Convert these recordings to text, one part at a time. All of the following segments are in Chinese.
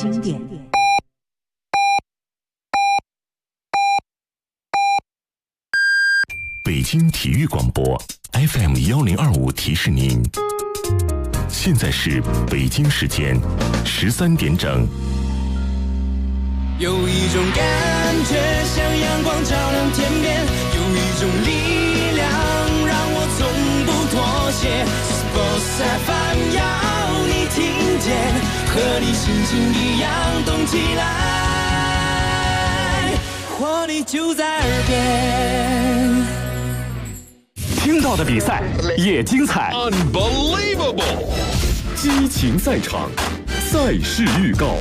经典。 北京体育广播 FM1025提示您，现在是北京时间13点整。 有一种感觉像阳光照亮天边，有一种力量让我从不妥协。Sports FM 要你听见，和你心情一样动起来，活力就在耳边。 听到的比赛也精彩 Unbelievable 激情赛场，赛事预告。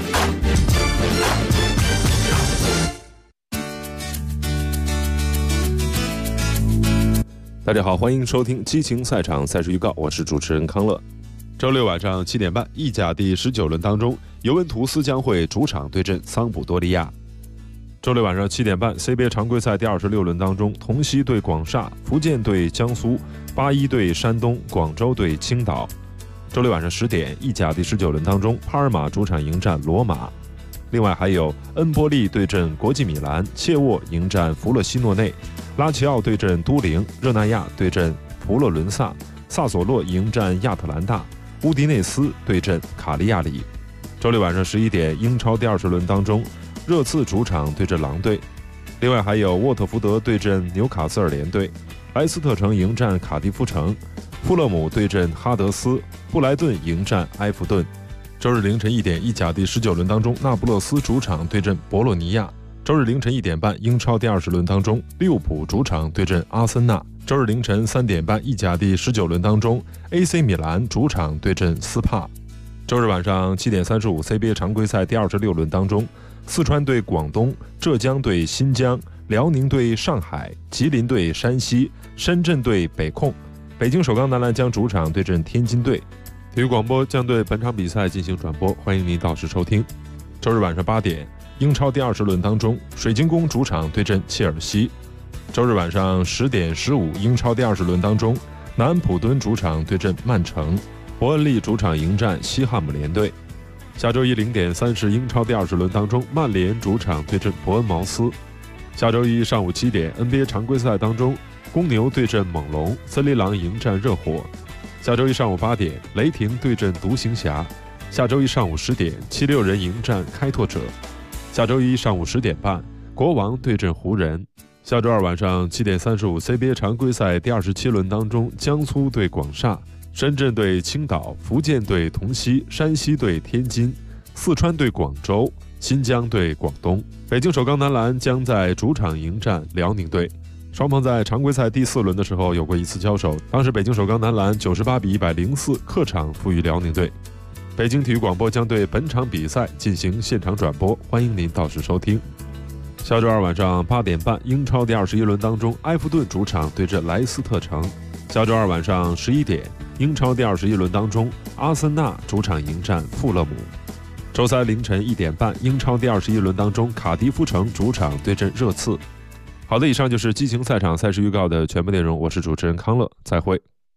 大家好，欢迎收听激情赛场赛事预告，我是主持人康乐。周六晚上7点半，意甲第19轮当中，尤文图斯将会主场对阵桑普多利亚。周六晚上7点半 ，CBA 常规赛第26轮当中，同曦对广厦，福建对江苏，81对山东，广州对青岛。周六晚上10点，意甲第19轮当中，帕尔马主场迎战罗马。另外还有恩波利对阵国际米兰，切沃迎战弗勒西诺内，拉齐奥对阵都灵，热那亚对阵佛罗伦萨，萨索洛迎战亚特兰大，乌迪内斯对阵卡利亚里。周六晚上11点，英超第20轮当中，热刺主场对阵狼队。另外还有沃特福德对阵纽卡斯尔联队，莱斯特城迎战卡迪夫城，富勒姆对阵哈德斯，布莱顿迎战埃弗顿。周日凌晨1点，意甲第19轮当中，那不勒斯主场对阵博洛尼亚。周日凌晨1点半，英超第20轮当中，利物浦主场对阵阿森纳。周日凌晨3点半，意甲第19轮当中 ，AC 米兰主场对阵斯帕。周日晚上7点35 ，CBA 常规赛第26轮当中，四川对广东，浙江对新疆，辽宁对上海，吉林对山西，深圳对北控。北京首钢男篮将主场对阵天津队。体育广播将对本场比赛进行转播，欢迎您到时收听。周日晚上8点，英超第20轮当中，水晶宫主场对阵切尔西。周日晚上10点15，英超第20轮当中，南安普敦主场对阵曼城，伯恩利主场迎战西汉姆联队。下周一0点30，英超第20轮当中，曼联主场对阵伯恩茅斯。下周一上午7点 ，NBA 常规赛当中，公牛对阵猛龙，森林狼迎战热火。下周一上午8点，雷霆对阵独行侠。下周一上午10点，76人迎战开拓者。下周一上午10点半，国王对阵湖人。下周二晚上7点35 ，CBA 常规赛第27轮当中，江苏对广厦，深圳对青岛，福建对同曦，山西对天津，四川对广州，新疆对广东。北京首钢男篮将在主场迎战辽宁队。双方在常规赛第4轮的时候有过一次交手，当时北京首钢男篮98比104客场负于辽宁队。北京体育广播将对本场比赛进行现场转播，欢迎您到时收听。下周二晚上8点半，英超第21轮当中，埃弗顿主场对阵莱斯特城。下周二晚上11点，英超第21轮当中，阿森纳主场迎战富勒姆。周三凌晨1点半，英超第21轮当中，卡迪夫城主场对阵热刺。好的，以上就是激情赛场赛事预告的全部内容，我是主持人康乐，再会。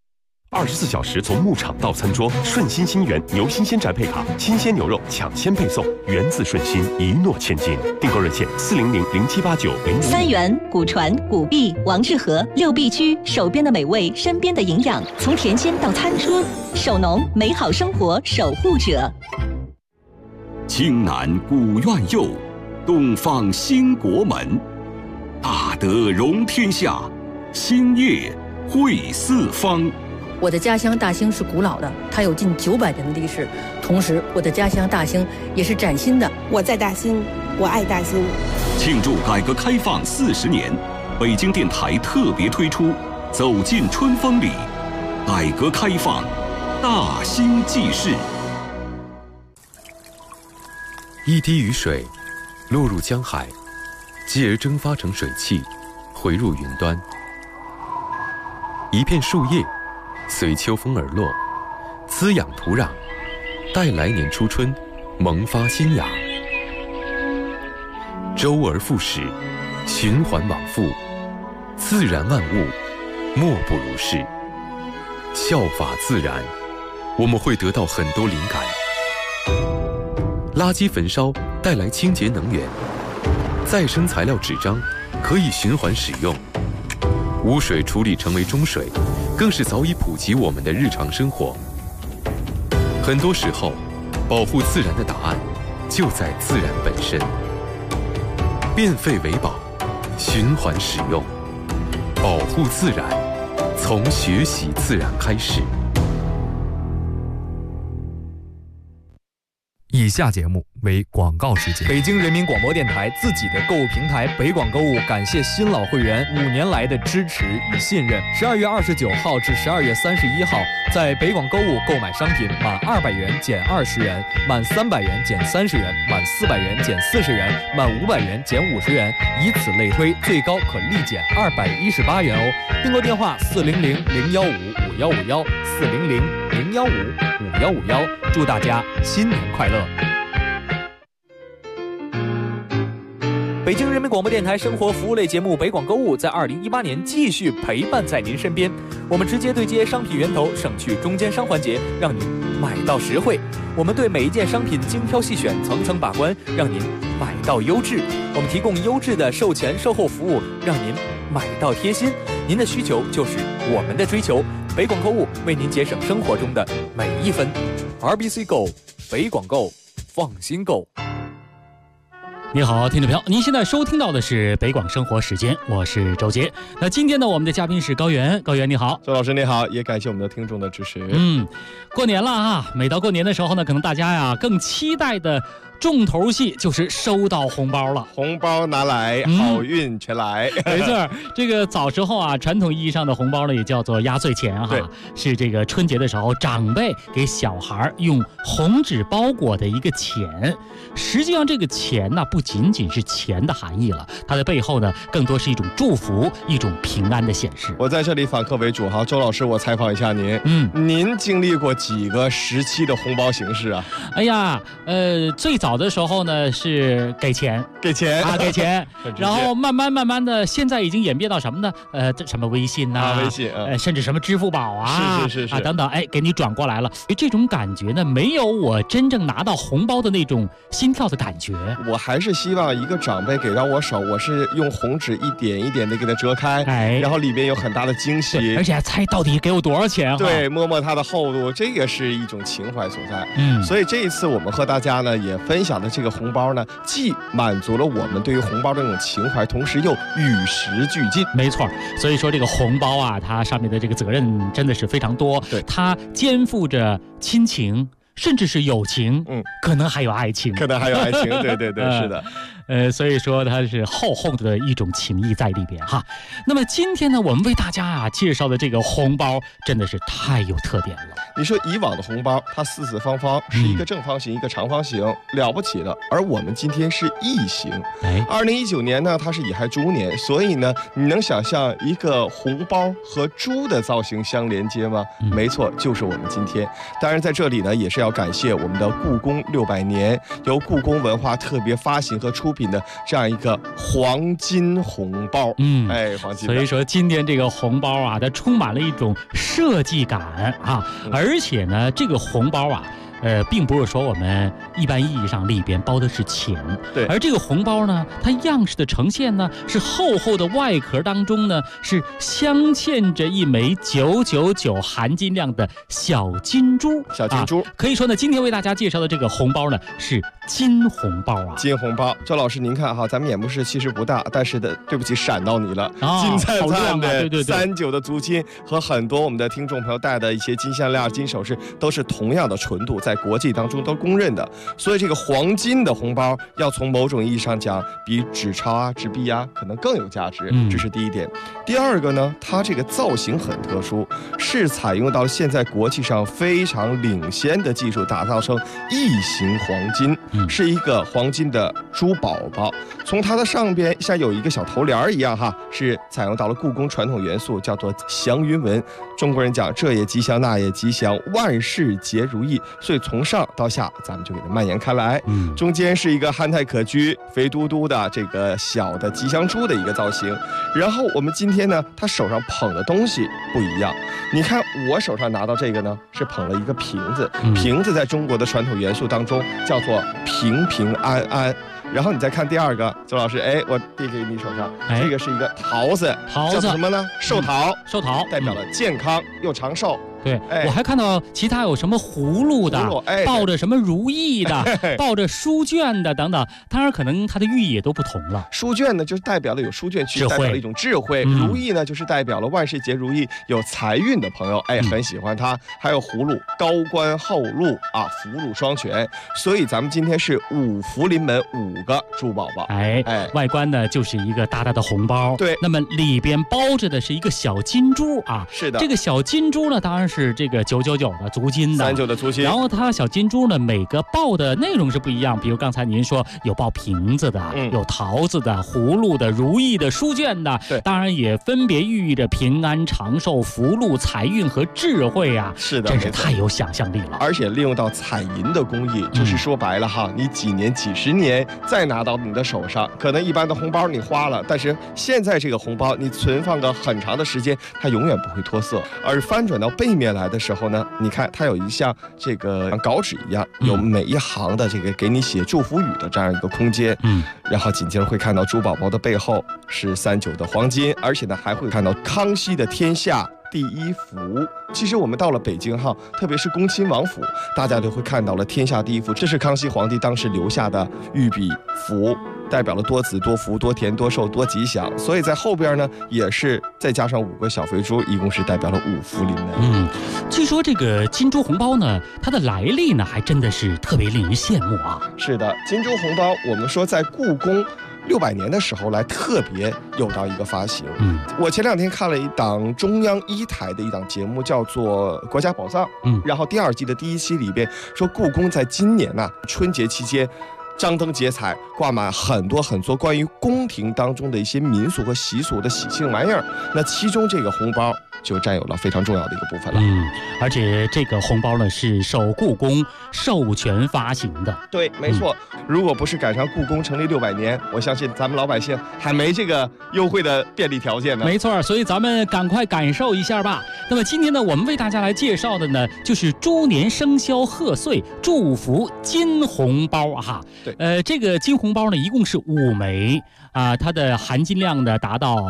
24小时从牧场到餐桌，顺心新源牛新鲜宅配卡，新鲜牛肉抢先配送，源自顺心，一诺千金。订购热线400078905。 三元、古传、古币、王致和6必居，手边的美味，身边的营养，从田间到餐桌，守农，美好生活守护者。 青南古院右，东方兴国门。大德容天下，兴业惠四方。 我的家乡大兴是古老的，它有近900年的历史。同时，我的家乡大兴也是崭新的。 我在大兴，我爱大兴。 庆祝改革开放40年，北京电台特别推出《走进春风里》，改革开放，大兴纪事。 一滴雨水落入江海，继而蒸发成水汽，回入云端。一片树叶随秋风而落，滋养土壤，待来年初春萌发新芽。周而复始，循环往复，自然万物莫不如是。效法自然，我们会得到很多灵感。 垃圾焚烧带来清洁能源，再生材料纸张可以循环使用，污水处理成为中水，更是早已普及我们的日常生活。很多时候，保护自然的答案就在自然本身。变废为宝，循环使用，保护自然，从学习自然开始。 以下节目为广告时间。北京人民广播电台自己的购物平台北广购物感谢新老会员5年来的支持与信任。12月29号至12月31号，在北广购物购买商品满200元减20元，满300元减30元，满400元减40元，满500元减50元，以此类推，最高可立减218元哦。订购电话400-015-5151，400-015-5151。祝大家新年快乐！北京人民广播电台生活服务类节目北广购物在2018年继续陪伴在您身边。我们直接对接商品源头，省去中间商环节，让您买到实惠。我们对每一件商品精挑细选，层层把关，让您买到优质。我们提供优质的售前售后服务，让您买到贴心。您的需求就是我们的追求。北广购物为您节省生活中的每一分。RBC Go， 北广购，放心购。 你好，听众朋友，您现在收听到的是北广生活时间，我是周杰。那今天呢，我们的嘉宾是高原。高原你好。 周老师你好，也感谢我们的听众的支持。 过年了啊，每到过年的时候呢，可能大家呀更期待的重头戏就是收到红包了， 红包拿来，好运全来。 没错，这个早时候啊，传统意义上的红包呢，也叫做压岁钱哈，是这个春节的时候长辈给小孩用红纸包裹的一个钱。实际上，这个钱呢，不仅仅是钱的含义了，它的背后呢，更多是一种祝福，一种平安的显示。 我在这里反客为主哈，周老师，我采访一下您，您经历过几个时期的红包形式啊？ 哎呀，最早的时候呢是给钱，给钱，然后慢慢的，现在已经演变到什么呢？什么微信呐， 微信， 甚至什么支付宝啊， 是啊等等，给你转过来了。这种感觉呢，没有我真正拿到红包的那种心跳的感觉。 我还是希望一个长辈给到我手，我是用红纸一点一点的给它折开，然后里面有很大的惊喜， 而且还猜到底给我多少钱。 对，摸摸它的厚度，这个是一种情怀所在。所以这一次我们和大家呢也分享的这个红包呢，既满足了我们对于红包的那种情怀，同时又与时俱进。 没错，所以说这个红包啊，它上面的这个责任真的是非常多，它肩负着亲情，甚至是友情，可能还有爱情， 对，是的。 所以说它是厚厚的一种情谊在里边哈。那么今天呢，我们为大家介绍的这个红包真的是太有特点了。 你说以往的红包，它四四方方，是一个正方形，一个长方形，了不起的。而我们今天是异形。2019年呢，它是乙亥猪年，所以呢，你能想象一个红包和猪的造型相连接吗？没错，就是我们今天。当然在这里呢，也是要感谢我们的故宫600年，由故宫文化特别发行和出品的这样一个黄金红包。黄金。 所以说今天这个红包啊，它充满了一种设计感啊，而且呢，这个红包啊，并不是说我们一般意义上里边包的是钱，而这个红包呢，它样式的呈现呢，是厚厚的外壳当中呢，是镶嵌着一枚999含金量的小金珠。可以说呢，今天为大家介绍的这个红包呢，是金红包啊。 金红包，周老师您看哈，咱们演播室其实不大，但是对不起闪到你了，金灿灿的39的足金，和很多我们的听众朋友戴的一些金项链、金首饰都是同样的纯度，在国际当中都公认的。所以这个黄金的红包，要从某种意义上讲，比纸钞啊、纸币啊可能更有价值，这是第一点。第二个呢，它这个造型很特殊，是采用到了现在国际上非常领先的技术，打造成异形黄金，是一个黄金的珠宝宝。从它的上边像有一个小头帘一样哈，是采用到了故宫传统元素，叫做祥云纹。中国人讲这也吉祥那也吉祥，万事皆如意。所以以从上到下，咱们就给它蔓延开来。中间是一个憨态可掬、肥嘟嘟的这个小的吉祥猪的一个造型。然后我们今天呢，他手上捧的东西不一样。你看我手上拿到这个呢，是捧了一个瓶子。瓶子在中国的传统元素当中叫做平平安安。然后你再看第二个，周老师，我递给你手上，这个是一个桃子，叫什么呢？寿桃， 寿桃代表了健康又长寿。 对，我还看到其他有什么葫芦的，抱着什么如意的，抱着书卷的等等。当然，可能它的寓意也都不同了。 书卷呢，就是代表了有书卷去，代表了一种智慧；如意呢，就是代表了万事皆如意，有财运的朋友，很喜欢它。还有葫芦，高官厚禄啊，福禄双全。所以咱们今天是五福临门，5个猪宝宝。 外观呢就是一个大大的红包。 对， 那么里边包着的是一个小金猪啊。 是的， 这个小金猪呢，当然是这个999的足金的 ，39的足金。 然后它小金猪呢，每个抱的内容是不一样，比如刚才您说有抱瓶子的，有桃子的、葫芦的、如意的、书卷的， 对， 当然也分别寓意着平安长寿、福禄、财运和智慧啊。 是的， 真是太有想象力了。 而且利用到彩银的工艺，就是说白了哈，你几年、几十年再拿到你的手上，可能一般的红包你花了，但是现在这个红包你存放个很长的时间，它永远不会脱色。而翻转到背面来的时候呢，你看它有一像这个稿纸一样，有每一行的这个给你写祝福语的这样一个空间。然后紧接着会看到猪宝宝的背后是39的黄金，而且呢还会看到康熙的天下第一福。其实我们到了北京哈，特别是恭亲王府，大家都会看到了天下第一福，这是康熙皇帝当时留下的御笔符，代表了多子多福、多田多寿、多吉祥。所以在后边呢，也是再加上5个小肥猪，一共是代表了5福临门。 据说这个金猪红包呢，它的来历呢，还真的是特别令人羡慕啊。 是的，金猪红包，我们说在故宫600年的时候来特别有到一个发行。我前2天看了一档中央1台的一档节目，叫做《国家宝藏》。然后第2季的第1期里边说，故宫在今年呢春节期间张灯结彩，挂满很多关于宫廷当中的一些民俗和习俗的喜庆玩意儿。那其中这个红包就占有了非常重要的一个部分了。 而且这个红包呢是受故宫授权发行的。 对，没错。如果不是赶上故宫成立600年，我相信咱们老百姓还没这个优惠的便利条件呢。 没错，所以咱们赶快感受一下吧。那么今天呢，我们为大家来介绍的呢，就是猪年生肖贺岁祝福金红包哈。 对， 这个金红包呢，一共是5枚啊，它的含金量呢达到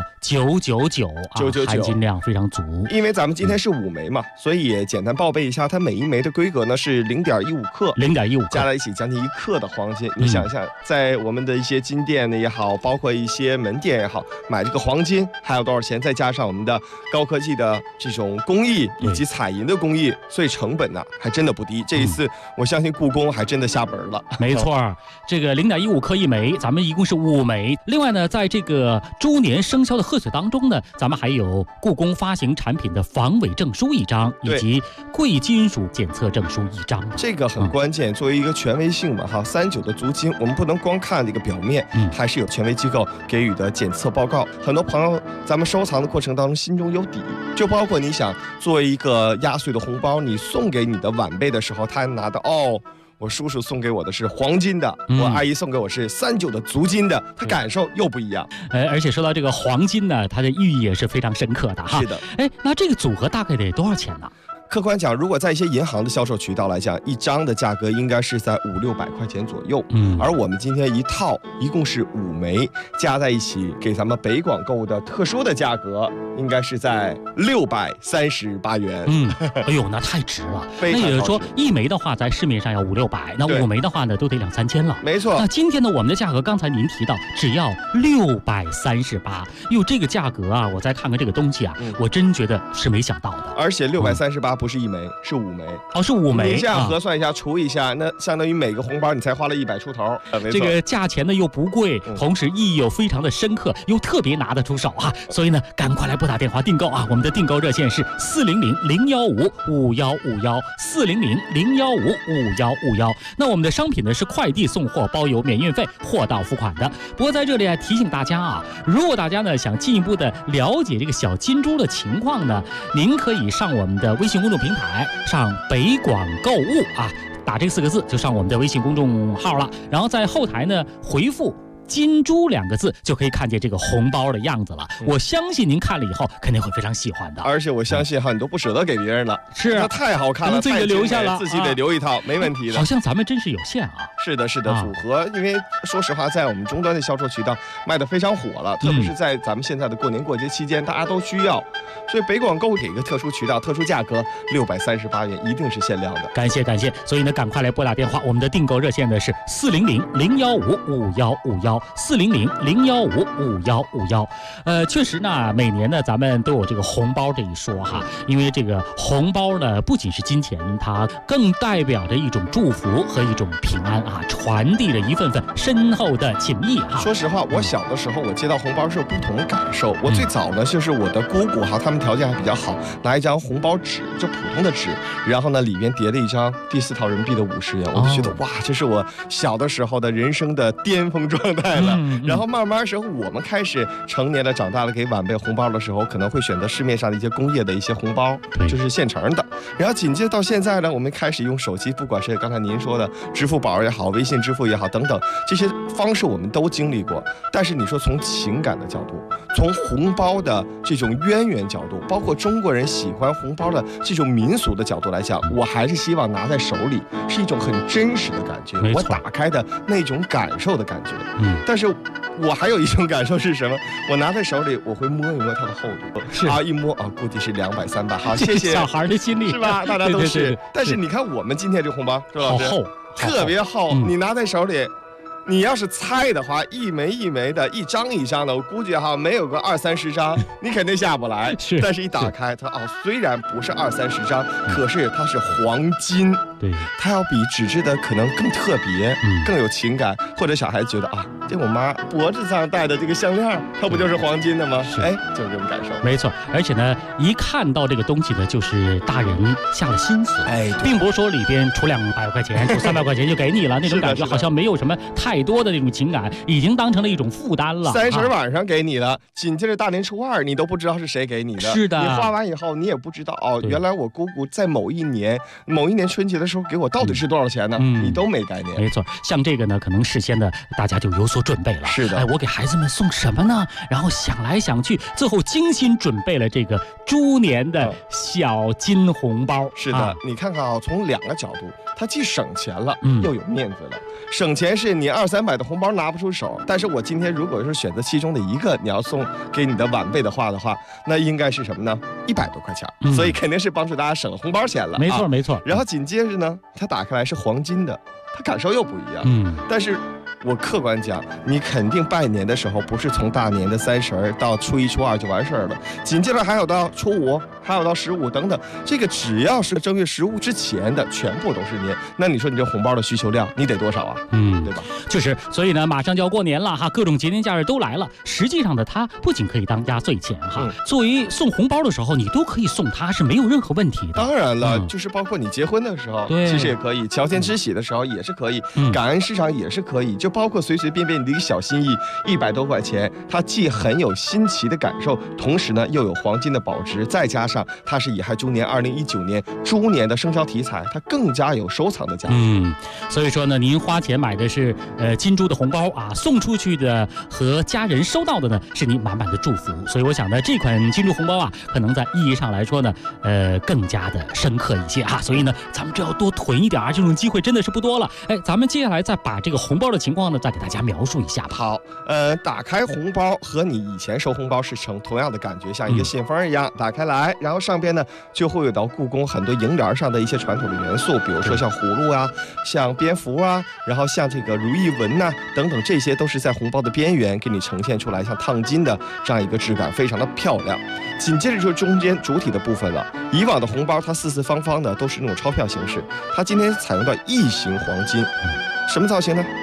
999啊，含金量非常足。 因为咱们今天是5枚嘛，所以也简单报备一下，它每一枚的规格呢是0.15克 ，0.15克加在一起将近1克的黄金。你想一想，在我们的一些金店呢也好，包括一些门店也好，买这个黄金还有多少钱？再加上我们的高科技的这种工艺以及彩银的工艺，所以成本呢还真的不低。这一次我相信故宫还真的下本了。 没错，这个0.15克1枚，咱们一共是5枚。另外呢，在这个猪年生肖的贺岁当中呢，咱们还有故宫发行产品的防伪证书1张，以及贵金属检测证书1张。 这个很关键，作为一个权威性嘛哈，39的足金，我们不能光看这个表面，还是有权威机构给予的检测报告。很多朋友咱们收藏的过程当中心中有底，就包括你想作为一个压岁的红包，你送给你的晚辈的时候，他拿的我叔叔送给我的是黄金的，我阿姨送给我是39的足金的，他感受又不一样。 而且说到这个黄金呢，它的寓意也是非常深刻的哈。 是的。 那这个组合大概得多少钱呢？ 客观讲，如果在一些银行的销售渠道来讲，一张的价格应该是在500-600块钱左右。而我们今天一套一共是5枚，加在一起给咱们北广购物的特殊的价格，应该是在638元。 哎呦，那太值了。那也就是说，1枚的话在市面上要500-600，那5枚的话呢，都得2-3千了。 没错。 那今天呢，我们的价格刚才您提到只要638，哟，这个价格啊，我再看看这个东西啊，我真觉得是没想到的。 而且638不是1枚，是5枚。 是5枚。 你这样核算一下，除一下，那相当于每个红包你才花了100出头。 这个价钱呢又不贵，同时意义又非常的深刻，又特别拿得出手啊！所以呢，赶快来拨打电话订购啊！我们的订购热线是400-015-5151，400-015-5151。那我们的商品呢是快递送货，包邮免运费，货到付款的。不过在这里提醒大家啊，如果大家呢想进一步的了解这个小金猪的情况呢，您可以上我们的微信公众平台，上北广购物啊。 打这4个字就上我们的微信公众号了，然后在后台呢回复金猪2个字就可以看见这个红包的样子了。我相信您看了以后肯定会非常喜欢的， 而且我相信很多不舍得给别人了， 是它太好看了， 自己留下了， 自己得留一套，没问题的。 好像咱们真是有限啊。 是的，组合，因为说实话，在我们终端的销售渠道卖得非常火了，特别是在咱们现在的过年过节期间，大家都需要，所以北广购给一个特殊渠道、特殊价格，638元，一定是限量的。 感谢，所以呢，赶快来拨打电话，我们的订购热线呢是400-015-5151，400-015-5151。确实呢，每年呢咱们都有这个红包这一说哈，因为这个红包呢不仅是金钱，它更代表着一种祝福和一种平安啊，传递着一份份深厚的情谊哈。 说实话，我小的时候我接到红包是有不同的感受。我最早呢就是我的姑姑哈，他们条件还比较好，拿一张红包纸，就普通的纸，然后呢里边叠了一张第4套人民币的50元，我就觉得哇，这是我小的时候的人生的巅峰状态了。然后慢慢时候我们开始成年了，长大了，给晚辈红包的时候，可能会选择市面上的一些工业的一些红包，就是现成的。然后紧接着到现在呢，我们开始用手机，不管是刚才您说的支付宝也好，微信支付也好等等，这些方式我们都经历过。但是你说从情感的角度，从红包的这种渊源角度，包括中国人喜欢红包的这种民俗的角度来讲，我还是希望拿在手里是一种很真实的感觉，我打开的那种感受的感觉。但是我还有一种感受是什么？我拿在手里，我会摸一摸它的厚度，一摸估计是200、300。好，谢谢。 小孩的心理是吧？大家都是。 对。 但是你看我们今天这红包，周老师， 好厚， 特别厚，你拿在手里。你要是猜的话，一枚一枚的，一张一张的，我估计哈没有个20、30张，你肯定下不来。但是一打开它虽然不是20、30张，可是它是黄金， 对， 它要比纸质的可能更特别，更有情感。或者小孩子觉得这我妈脖子上戴的这个项链，它不就是黄金的吗？就是这种感受。 没错，而且呢，一看到这个东西呢，就是大人下了心思，并不是说里边出200块钱、出300块钱就给你了，那种感觉好像没有什么太多的那种情感，已经当成了一种负担了。 30晚上给你了，紧接着大年初2，你都不知道是谁给你的。 是的， 你花完以后，你也不知道原来我姑姑在某一年春节的时候给我到底是多少钱呢？你都没概念。 没错，像这个呢，可能事先的大家就有所准备了。 是的， 我给孩子们送什么呢？然后想来想去，最后精心准备了这个猪年的小金红包。 是的，你看看从2个角度，它既省钱了，又有面子了。省钱是你200、300的红包拿不出手，但是我今天如果是选择其中的一个，你要送给你的晚辈的话，那应该是什么呢？100多块钱，所以肯定是帮助大家省了红包钱了。 没错。 然后紧接着呢，它打开来是黄金的，它感受又不一样。但是我客观讲，你肯定拜年的时候不是从大年的30到初1、初2就完事儿了，紧接着还有到初5，还有到15等等，这个只要是正月15之前的，全部都是年。那你说你这红包的需求量，你得多少啊？对吧？ 就是，所以呢，马上就要过年了哈，各种节年假日都来了。实际上呢，它不仅可以当压岁钱哈，作为送红包的时候，你都可以送它，是没有任何问题的。 当然了，就是包括你结婚的时候，其实也可以；乔迁之喜的时候也是可以；感恩市场也是可以。就包括随随便便你的一个小心意，100多块钱，它既很有新奇的感受，同时呢又有黄金的保值，再加上它是乙亥猪年2019年猪年的生肖题材，它更加有收藏的价值。 所以说呢，您花钱买的是金猪的红包送出去的和家人收到的呢是您满满的祝福。所以我想呢，这款金猪红包可能在意义上来说呢，更加的深刻一些所以呢，咱们就要多囤一点这种机会真的是不多了。咱们接下来再把这个红包的情况呢，再给大家描述一下吧。 好，打开红包和你以前收红包是成同样的感觉，像一个信封一样，打开来，然后上边呢就会有到故宫很多楹联上的一些传统的元素，比如说像葫芦像蝙蝠然后像这个如意纹等等，这些都是在红包的边缘给你呈现出来，像烫金的这样一个质感，非常的漂亮。紧接着就是中间主体的部分了。以往的红包它四四方方的，都是那种钞票形式，它今天采用到异形黄金。什么造型呢？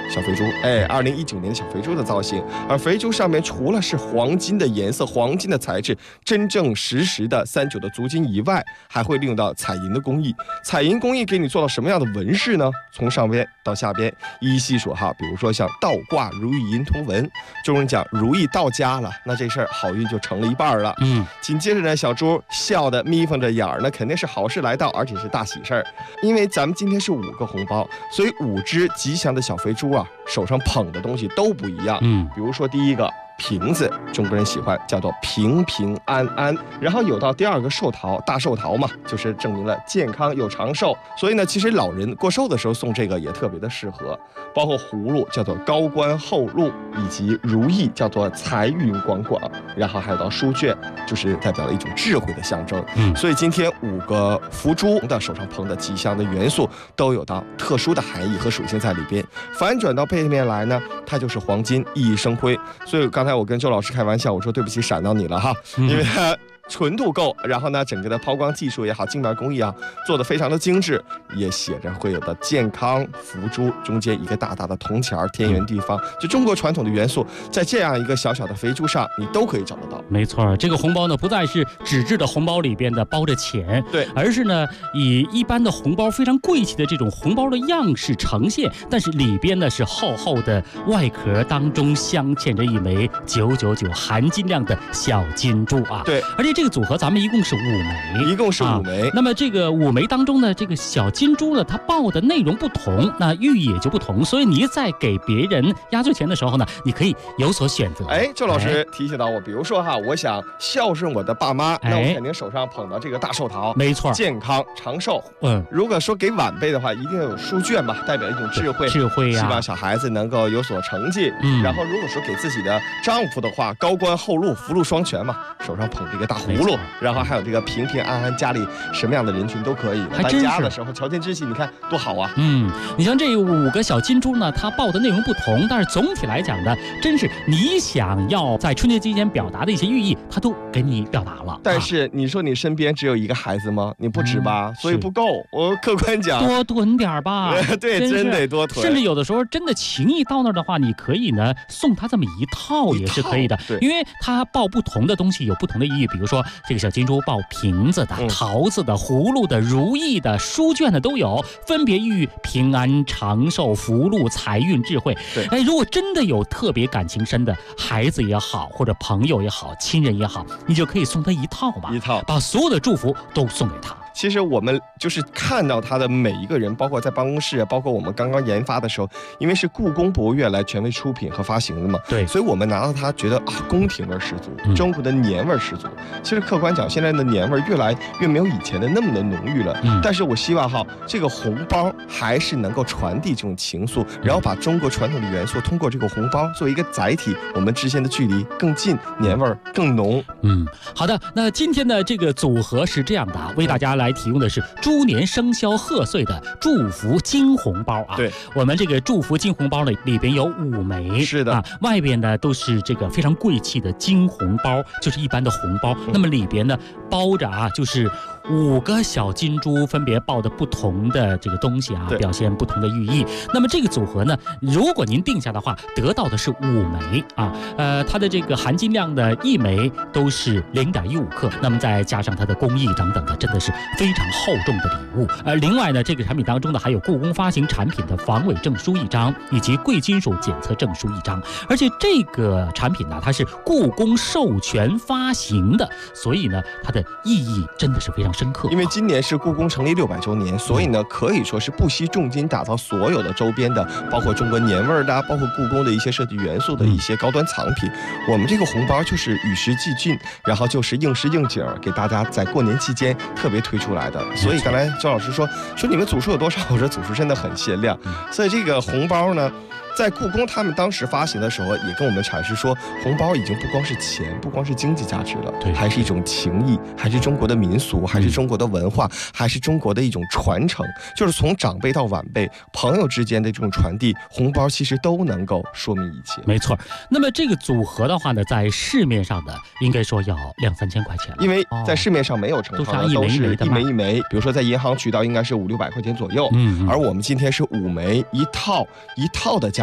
小肥猪，2019年的小肥猪的造型。而肥猪上面除了是黄金的颜色、黄金的材质，真正实的39的足金以外，还会利用到彩银的工艺。彩银工艺给你做到什么样的纹饰呢？从上边到下边一一细数哈。比如说像倒挂如意银图纹，中文讲如意到家了，那这事儿好运就成了一半了。紧接着呢，小猪笑的眯缝着眼儿，那肯定是好事来到，而且是大喜事儿。因为咱们今天是5个红包，所以5只吉祥的小肥猪啊，手上捧的东西都不一样。比如说第一个瓶子，中国人喜欢叫做平平安安。然后有到第2个寿桃，大寿桃嘛，就是证明了健康又长寿。所以呢，其实老人过寿的时候送这个也特别的适合。包括葫芦叫做高官厚禄，以及如意叫做财运广广。然后还有到书卷，就是代表了一种智慧的象征。所以今天5个福珠的手上捧的吉祥的元素都有到特殊的含义和属性在里边。反转到背面来呢，它就是黄金，熠熠生辉。所以刚才我跟周老师开玩笑，我说对不起闪到你了哈，因为它纯度够，然后呢整个的抛光技术也好，镜面工艺啊做得非常的精致，也写着会有的健康福珠，中间一个大大的铜钱，天圆地方，就中国传统的元素在这样一个小小的肥猪上你都可以找得到。 没错，这个红包呢不再是纸质的红包里边的包着钱， 对， 而是呢以一般的红包非常贵气的这种红包的样式呈现，但是里边呢是厚厚的外壳当中镶嵌着一枚999含金量的小金珠啊。 对， 而且这个组合咱们一共是5枚， 一共是5枚。 那么这个5枚当中呢，这个小金珠呢，它报的内容不同，那寓意也就不同。所以你在给别人压岁钱的时候呢，你可以有所选择。 周老师提醒到我，比如说哈，我想孝顺我的爸妈，那我肯定手上捧到这个大寿桃， 没错， 健康长寿。如果说给晚辈的话，一定要有书卷吧，代表一种智慧， 啊， 希望小孩子能够有所成绩。然后如果说给自己的丈夫的话，高官厚禄，福禄双全嘛，手上捧这个大葫芦。然后还有这个平平安安，家里什么样的人群都可以。搬家的时候乔迁之喜，你看多好啊！ 你像这5个小金珠呢，它报的内容不同，但是总体来讲呢，真是你想要在春节期间表达的一些寓意，它都给你表达了。 但是你说你身边只有1个孩子吗？你不止吧？所以不够。我客观讲， 多囤点吧。 对，真得多囤。 甚至有的时候真的情谊到那儿的话，你可以呢送他这么一套也是可以的。因为它报不同的东西有不同的意义，比如说这个小金珠报瓶子的、桃子的、葫芦的、如意的、书卷的都有，分别寓平安、长寿、福禄、财运、智慧。如果真的有特别感情深的孩子也好，或者朋友也好、亲人也好，你就可以送他一套吧，把所有的祝福都送给他。 其实我们就是看到他的每一个人，包括在办公室，包括我们刚刚研发的时候，因为是故宫博物院来权威出品和发行的嘛， 对， 所以我们拿到它觉得宫廷味十足，中国的年味十足。其实客观讲，现在的年味越来越没有以前的那么的浓郁了。但是我希望哈，这个红包还是能够传递这种情愫，然后把中国传统的元素通过这个红包作为一个载体，我们之间的距离更近，年味更浓。 好的，那今天的这个组合是这样的啊，为大家来提供的是猪年生肖贺岁的祝福金红包啊。 对， 我们这个祝福金红包里边有5枚， 是的， 外边呢都是这个非常贵气的金红包，就是一般的红包。那么里边呢包着啊，就是5个小金珠，分别报的不同的这个东西啊，表现不同的寓意。那么这个组合呢，如果您定下的话，得到的是5枚啊，它的这个含金量的1枚都是0.15克，那么再加上它的工艺等等的，真的是非常厚重的礼物。另外呢，这个产品当中呢还有故宫发行产品的防伪证书1张，以及贵金属检测证书1张。而且这个产品呢，它是故宫授权发行的，所以呢，它的意义真的是非常深刻。 因为今年是故宫成立600周年，所以呢，可以说是不惜重金打造所有的周边的，包括中国年味的，包括故宫的一些设计元素的一些高端藏品。我们这个红包就是与时俱进，然后就是应时应景，给大家在过年期间特别推出来的。所以刚才周老师说你们组数有多少？我说组数真的很限量。所以这个红包呢，在故宫他们当时发行的时候，也跟我们阐释说，红包已经不光是钱，不光是经济价值了，还是一种情谊，还是中国的民俗，还是中国的文化，还是中国的一种传承。就是从长辈到晚辈、朋友之间的这种传递，红包其实都能够说明一切。 没错。那么这个组合的话呢，在市面上的应该说要2-3千块钱了， 因为在市面上没有成套的，都是一枚一枚。比如说在银行渠道应该是500-600块钱左右，而我们今天是5枚一套的价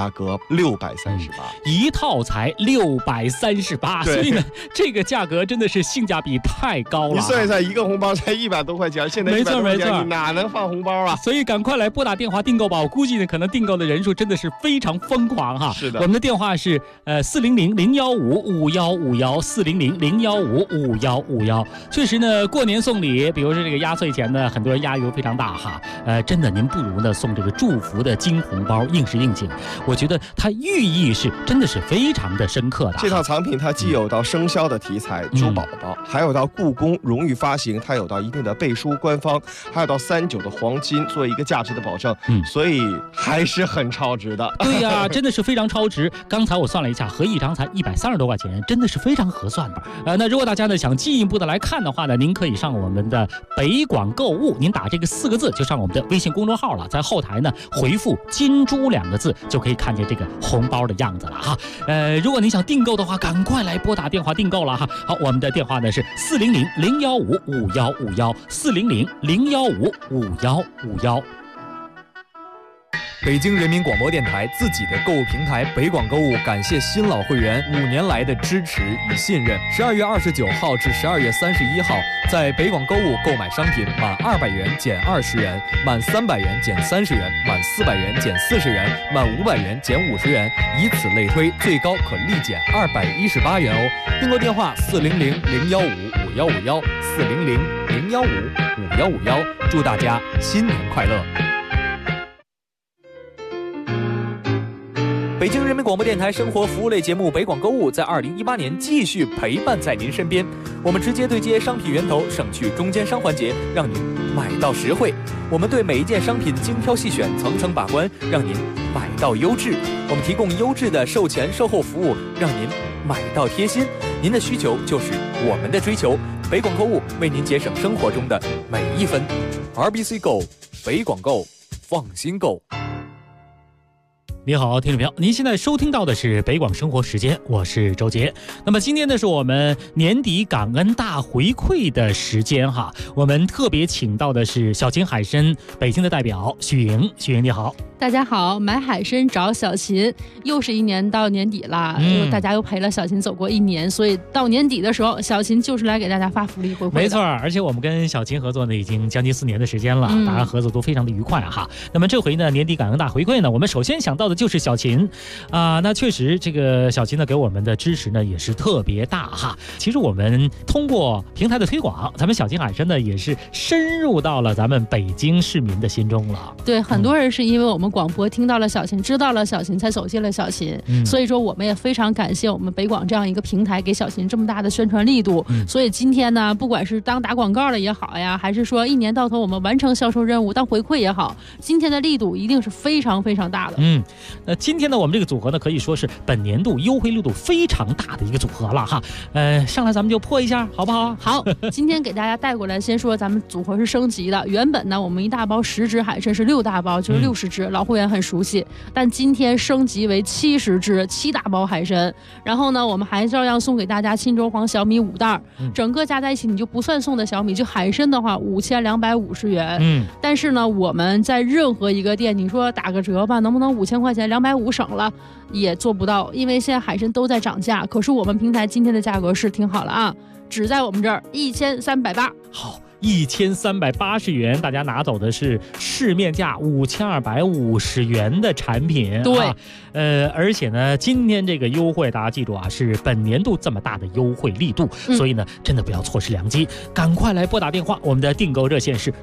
价格638， 一套才638，所以呢，这个价格真的是性价比太高了。 你算一算，一个红包才100多块钱，现在100多块钱你哪能放红包啊？ 所以赶快来拨打电话订购吧，我估计呢，可能订购的人数真的是非常疯狂哈。 是的， 我们的电话是400-015-5151，400-015-5151。确实呢，过年送礼，比如说这个压岁钱呢，很多人压力都非常大哈。真的，您不如呢送这个祝福的金红包，应时应景。我觉得它寓意是真的是非常的深刻的。 这套藏品它既有到生肖的题材珠宝包，还有到故宫荣誉发行，它有到一定的背书官方，还有到39的黄金做一个价值的保证，所以还是很超值的。 对呀，真的是非常超值。刚才我算了一下，合一张才130多块钱，真的是非常合算的。那如果大家呢想进一步的来看的话呢，您可以上我们的北广购物，您打这个4个字就上我们的微信公众号了，在后台呢回复金珠2个字就可以看见这个红包的样子了哈。如果您想订购的话，赶快来拨打电话订购了哈。好，我们的电话呢是400-015-5151，400-015-5151。 北京人民广播电台自己的购物平台北广购物，感谢新老会员5年来的支持与信任。12月29号至12月31号，在北广购物购买商品满200元减20元，满300元减30元，满400元减40元，满500元减50元，以此类推，最高可立减218元哦。订购电话400-015-5151，400-015-5151。祝大家新年快乐！北京人民广播电台生活服务类节目《北广购物》在2018年继续陪伴在您身边。我们直接对接商品源头，省去中间商环节，让您买到实惠。我们对每一件商品精挑细选，层层把关，让您买到优质。我们提供优质的售前售后服务，让您买到贴心。您的需求就是我们的追求。北广购物为您节省生活中的每一分。RBC Go， 北广购，放心购。 你好，听众朋友，您现在收听到的是北广生活时间，我是周杰。那么今天呢，是我们年底感恩大回馈的时间哈。我们特别请到的是小秦海参北京的代表许莹。许莹你好。 大家好，买海参找小秦，又是一年到年底了，大家又陪了小秦走过1年，所以到年底的时候，小秦就是来给大家发福利回馈的。 没错，而且我们跟小秦合作呢，已经将近4年的时间了，大家合作都非常的愉快哈。那么这回呢，年底感恩大回馈呢，我们首先想到的就是小秦那确实这个小秦呢给我们的支持呢也是特别大哈。其实我们通过平台的推广，咱们小秦海参呢也是深入到了咱们北京市民的心中了。 对，很多人是因为我们广播听到了小秦，知道了小秦，才走进了小秦，所以说我们也非常感谢我们北广这样一个平台给小秦这么大的宣传力度。所以今天呢，不管是当打广告了也好呀，还是说1年到头我们完成销售任务当回馈也好，今天的力度一定是非常非常大的。 今天呢，我们这个组合呢，可以说是本年度优惠力度非常大的一个组合了哈。上来咱们就破一下，好不好？ 好，今天给大家带过来，先说咱们组合是升级的。原本呢，我们一大包10只海参是6大包，就是60只，老会员很熟悉。但今天升级为70只，7大包海参。然后呢，我们还照样送给大家沁州黄小米5袋，整个加在一起你就不算送的小米，就海参的话5250元。但是呢，我们在任何一个店，你说打个折吧，能不能5000块钱250省了？也做不到，因为现在海参都在涨价。可是我们平台今天的价格是挺好了啊，只在我们这儿1380。 好。1380元，大家拿走的是市面价5250元的产品。 对， 而且呢，今天这个优惠大家记住啊，是本年度这么大的优惠力度，所以呢，真的不要错失良机，赶快来拨打电话。我们的订购热线是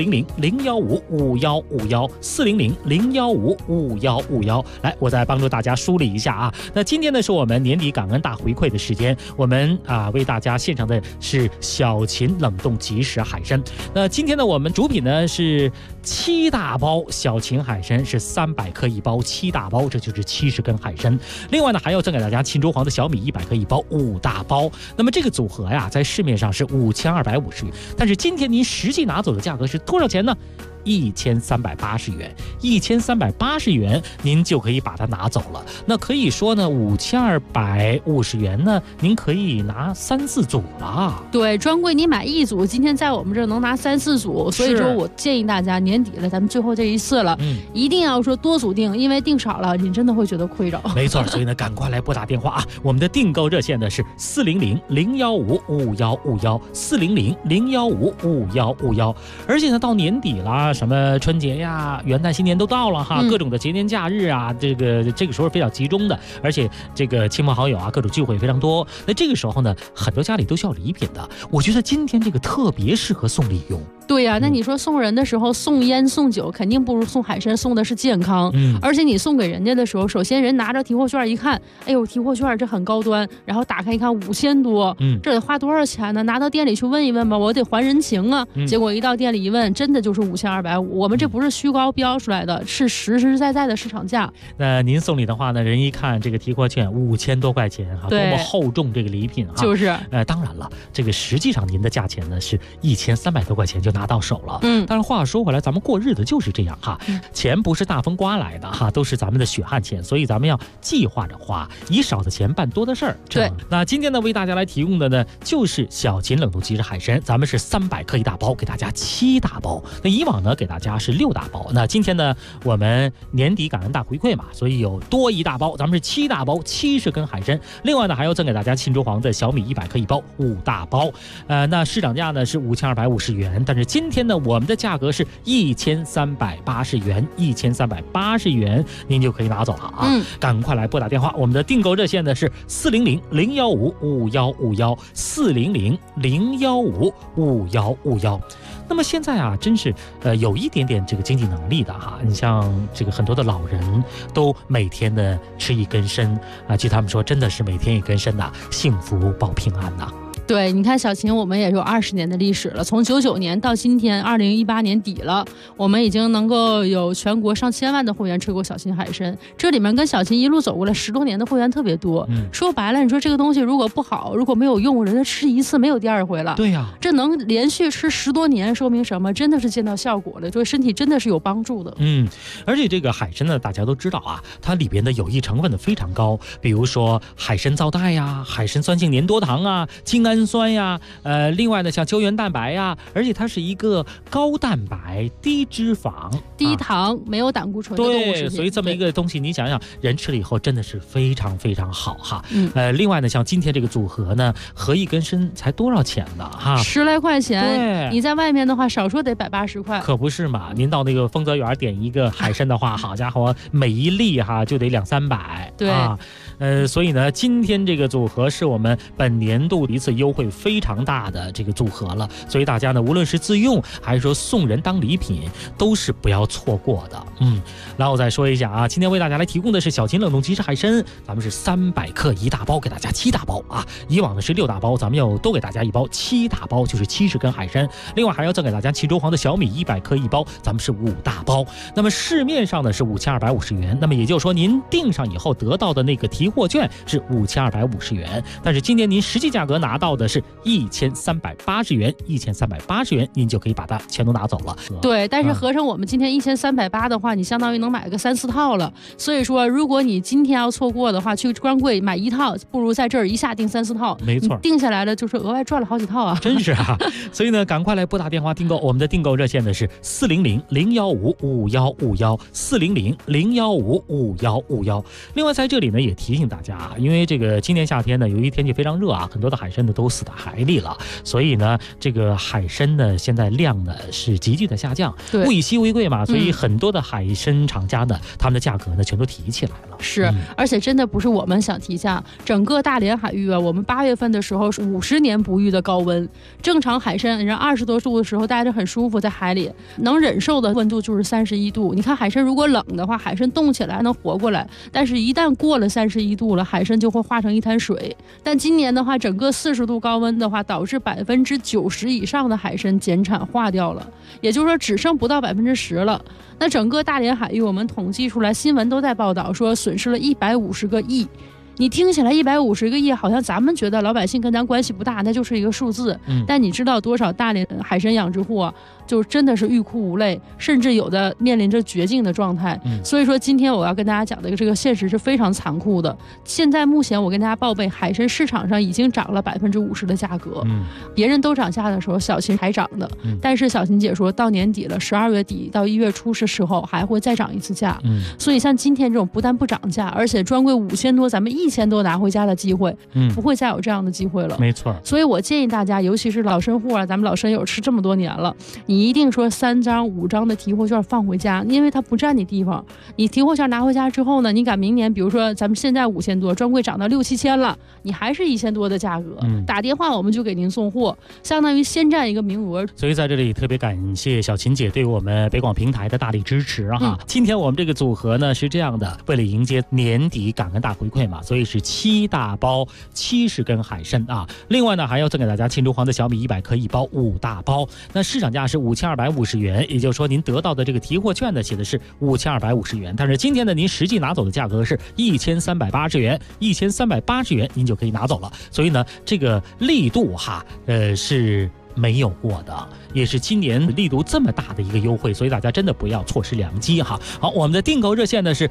400-015-5151，400-015-5151。来，我再帮助大家梳理一下啊。那今天呢，是我们年底感恩大回馈的时间，我们为大家献上的是小秦冷冻即食海参。那今天呢，我们主品呢是7大包小秦海参，是300克一包，7大包，这就是70根海参。另外呢，还要赠给大家沁州黄的小米100克一包，5大包。那么这个组合呀，在市面上是5250元，但是今天您实际拿走的价格是多少钱呢 1380元，1380元您就可以把它拿走了。那可以说呢，5250元呢，您可以拿3、4组了。 对，专柜你买1组，今天在我们这儿能拿3、4组，所以说我建议大家年底了，咱们最后这一次了，一定要说多组订，因为订少了，你真的会觉得亏着。 没错，所以呢，赶快来拨打电话啊！我们的订购热线呢是400-015-5151，400-015-5151。而且呢，到年底了，什么春节呀、元旦、新年都到了哈，各种的节年假日啊，这个时候非常集中的，而且这个亲朋好友啊，各种聚会非常多。那这个时候呢，很多家里都需要礼品的，我觉得今天这个特别适合送礼用。 对呀，那你说送人的时候送烟送酒，肯定不如送海参送的是健康。而且你送给人家的时候，首先人拿着提货券一看，哎呦，提货券这很高端，然后打开一看5000多，这得花多少钱呢？拿到店里去问一问吧，我得还人情啊。结果一到店里一问，真的就是5250，我们这不是虚高标出来的，是实实在在的市场价。 那您送礼的话呢，人一看这个提货券5000多块钱啊，多么厚重这个礼品啊！ 就是， 当然了，这个实际上您的价钱呢是1300多块钱就拿到手了。但是话说回来，咱们过日子就是这样哈，钱不是大风刮来的哈，都是咱们的血汗钱，所以咱们要计划着花，以少的钱办多的事儿。 对， 那今天呢，为大家来提供的呢，就是小秦冷冻即食海参，咱们是300克1大包，给大家7大包。那以往呢，给大家是6大包。那今天呢，我们年底感恩大回馈嘛，所以有多1大包，咱们是7大包，70根海参。另外呢，还要赠给大家沁州黄的小米100克1包，5大包。那市场价呢是5250元，但是今天呢，我们的价格是1380元，1380元您就可以拿走了啊！赶快来拨打电话，我们的订购热线呢是400-015-5151，400-015-5151。那么现在啊，真是有一点点这个经济能力的哈，你像这个很多的老人都每天的吃1根参啊，据他们说真的是每天1根参呐，幸福保平安呐。 对，你看小秦，我们也有20年的历史了，从99年到今天2018年底了，我们已经能够有全国上千万的会员吃过小秦海参，这里面跟小秦一路走过来10多年的会员特别多。说白了，你说这个东西如果不好，如果没有用，人家吃1次没有第2回了。 对呀， 这能连续吃10多年，说明什么？真的是见到效果了，对身体真的是有帮助的。 而且这个海参呢，大家都知道啊，它里边的有益成分的非常高，比如说海参皂苷呀、海参酸性粘多糖啊、精氨酸呀，另外呢像胶原蛋白呀，而且它是一个高蛋白、低脂肪、 低糖、没有胆固醇的动物食品。 对，所以这么一个东西，你想想，人吃了以后真的是非常非常好哈。另外呢，像今天这个组合呢，合1根参才多少钱呢？哈 ，10来块钱。 对， 你在外面的话，少说得180块。 可不是嘛？您到那个丰泽园点一个海参的话，好家伙，每一粒哈就得200-300。 对啊。所以呢，今天这个组合是我们本年度一次优惠非常大的这个组合了，所以大家呢，无论是自用还是说送人当礼品，都是不要错过的。然后我再说一下啊，今天为大家来提供的是小秦冷冻即食海参，咱们是300克1大包，给大家7大包啊。以往的是6大包，咱们要多给大家1包7大包，就是70根海参。另外还要赠给大家沁州黄的小米100克1包，咱们是5大包。那么市面上呢是5250元，那么也就是说您订上以后得到的那个提货券是5250元，但是今年您实际价格拿到的是1380元，1380元您就可以把它全都拿走了。 对，但是合成我们今天1380的话，你相当于能买个3、4套了。所以说，如果你今天要错过的话，去专柜买1套，不如在这儿一下订3、4套。 没错， 定下来了就是额外赚了好几套啊！ 真是啊！所以呢，赶快来拨打电话订购，我们的订购热线呢是400-015-5151，400-015-5151。另外在这里呢也提醒大家啊，因为这个今年夏天呢，由于天气非常热啊，很多的海参呢都死在海里了，所以呢，这个海参呢现在量呢是急剧的下降，物以稀为贵嘛，所以很多的海参厂家呢，他们的价格呢全都提起来了。 是，而且真的不是我们想提价，整个大连海域啊，我们8月份的时候是50年不遇的高温，正常海参人20多度的时候待着很舒服，在海里能忍受的温度就是31度。你看海参如果冷的话，海参冻起来能活过来，但是一旦过了31度了，海参就会化成一滩水。但今年的话，整个40度高温的话，导致90%以上的海参减产化掉了，也就是说只剩不到10%了。那整个大连海域我们统计出来，新闻都在报道说损失了150个亿。你听起来150个亿，好像咱们觉得老百姓跟咱关系不大，那就是一个数字。但你知道多少大连海参养殖户啊， 就真的是欲哭无泪，甚至有的面临着绝境的状态。所以说今天我要跟大家讲的这个现实是非常残酷的。现在目前我跟大家报备，海参市场上已经涨了50%的价格。别人都涨价的时候，小秦还涨的。但是小秦姐说到年底了，12月底到1月初的时候还会再涨一次价。所以像今天这种不但不涨价，而且专柜5000多，咱们1000多拿回家的机会，不会再有这样的机会了。 没错。 所以我建议大家，尤其是老身户啊，咱们老身友吃这么多年了，你一定说3张5张的提货券放回家，因为它不占你地方。你提货券拿回家之后呢，你赶明年，比如说咱们现在5000多，专柜涨到6、7千了，你还是1000多的价格，打电话我们就给您送货，相当于先占一个名额。 所以在这里特别感谢小秦姐对我们北广平台的大力支持哈。今天我们这个组合呢是这样的，为了迎接年底感恩大回馈嘛，所以是7大包70根海参啊。另外呢还要赠给大家庆祝黄的小米100克1包5大包，那市场价是5250元，也就是说您得到的这个提货券呢写的是5250元，但是今天呢您实际拿走的价格是1380元，1380元您就可以拿走了。所以呢这个力度哈是没有过的，也是今年力度这么大的一个优惠，所以大家真的不要错失良机哈。好，我们的订购热线呢是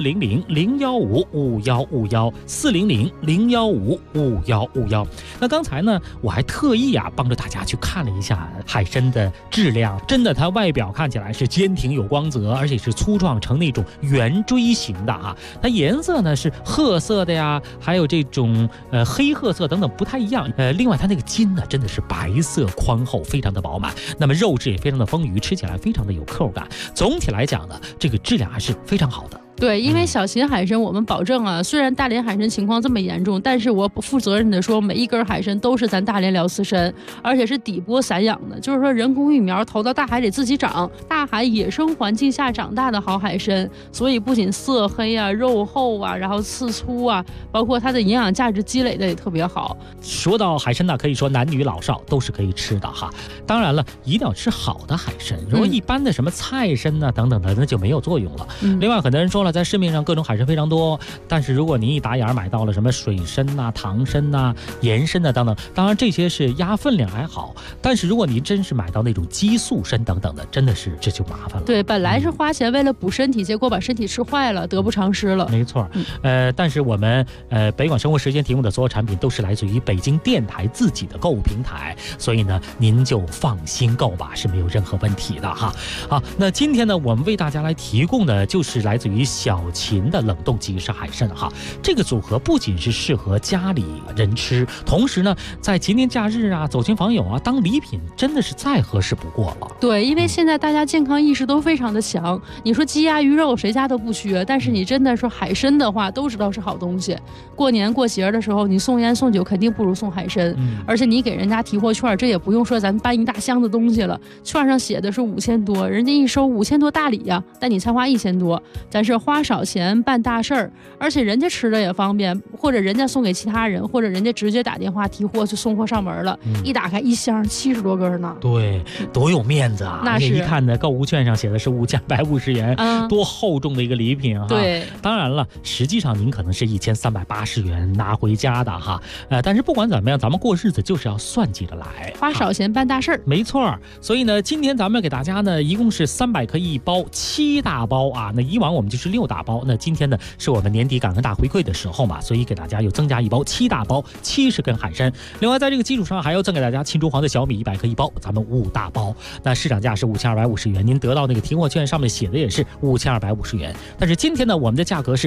400-015-5151，400-015-5151。那刚才呢我还特意帮着大家去看了一下海参的质量，真的它外表看起来是坚挺有光泽，而且是粗壮成那种圆锥形的哈。它颜色呢是褐色的呀，还有这种黑褐色等等不太一样。另外它那个筋呢真的是白色宽厚，非常的饱满，那么肉质也非常的丰腴，吃起来非常的有口感。总体来讲呢，这个质量还是非常好的。 对，因为小秦海参我们保证啊，虽然大连海参情况这么严重，但是我不负责任的说，每一根海参都是咱大连辽丝参，而且是底部散养的，就是说人工育苗投到大海里自己长，大海野生环境下长大的好海参，所以不仅色黑啊、肉厚啊，然后刺粗啊，包括它的营养价值积累的也特别好。 说到海参呢，可以说男女老少都是可以吃的哈。当然了，一定要吃好的海参，如果一般的什么菜参啊等等的，那就没有作用了。另外，很多人说了，在市面上各种海参非常多，但是如果您一打眼买到了什么水参呐、糖参呐、盐参呐等等，当然这些是压分量还好，但是如果您真是买到那种激素参等等的，真的是这就麻烦了。 对，本来是花钱为了补身体，结果把身体吃坏了，得不偿失了。 没错。但是我们北广生活时间提供的所有产品都是来自于北京电台自己的购物平台，所以呢您就放心购吧，是没有任何问题的哈。好，那今天呢我们为大家来提供的就是来自于小秦的冷冻即食海参哈。这个组合不仅是适合家里人吃，同时呢在节年假日啊、走亲访友啊当礼品真的是再合适不过了。 对，因为现在大家健康意识都非常的强，你说鸡鸭鱼肉谁家都不缺，但是你真的说海参的话都知道是好东西，过年过节的时候你送烟送酒肯定不如送海参。而且你给人家提货券，这也不用说咱搬一大箱子东西了，券上写的是5000多，人家一收5000多大礼呀，但你才花1000多，咱是花少钱办大事儿，而且人家吃的也方便，或者人家送给其他人，或者人家直接打电话提货就送货上门了。一打开一箱70多根呢。 对，多有面子啊！ 那是一看呢，购物券上写的是5250元，多厚重的一个礼品哈。 对， 当然了，实际上您可能是1380元拿回家的哈。但是不管怎么样，咱们过日子就是要算计着来， 花少钱办大事儿。 没错，所以呢，今天咱们给大家呢，一共是300克1包，7大包啊。那以往我们就是6大包，那今天呢是我们年底感恩大回馈的时候嘛，所以给大家又增加1包7大包70根海参。另外在这个基础上还要赠给大家青竹黄的小米100克1包，咱们5大包。那市场价是5250元，您得到那个提货券上面写的也是5250元，但是今天呢我们的价格是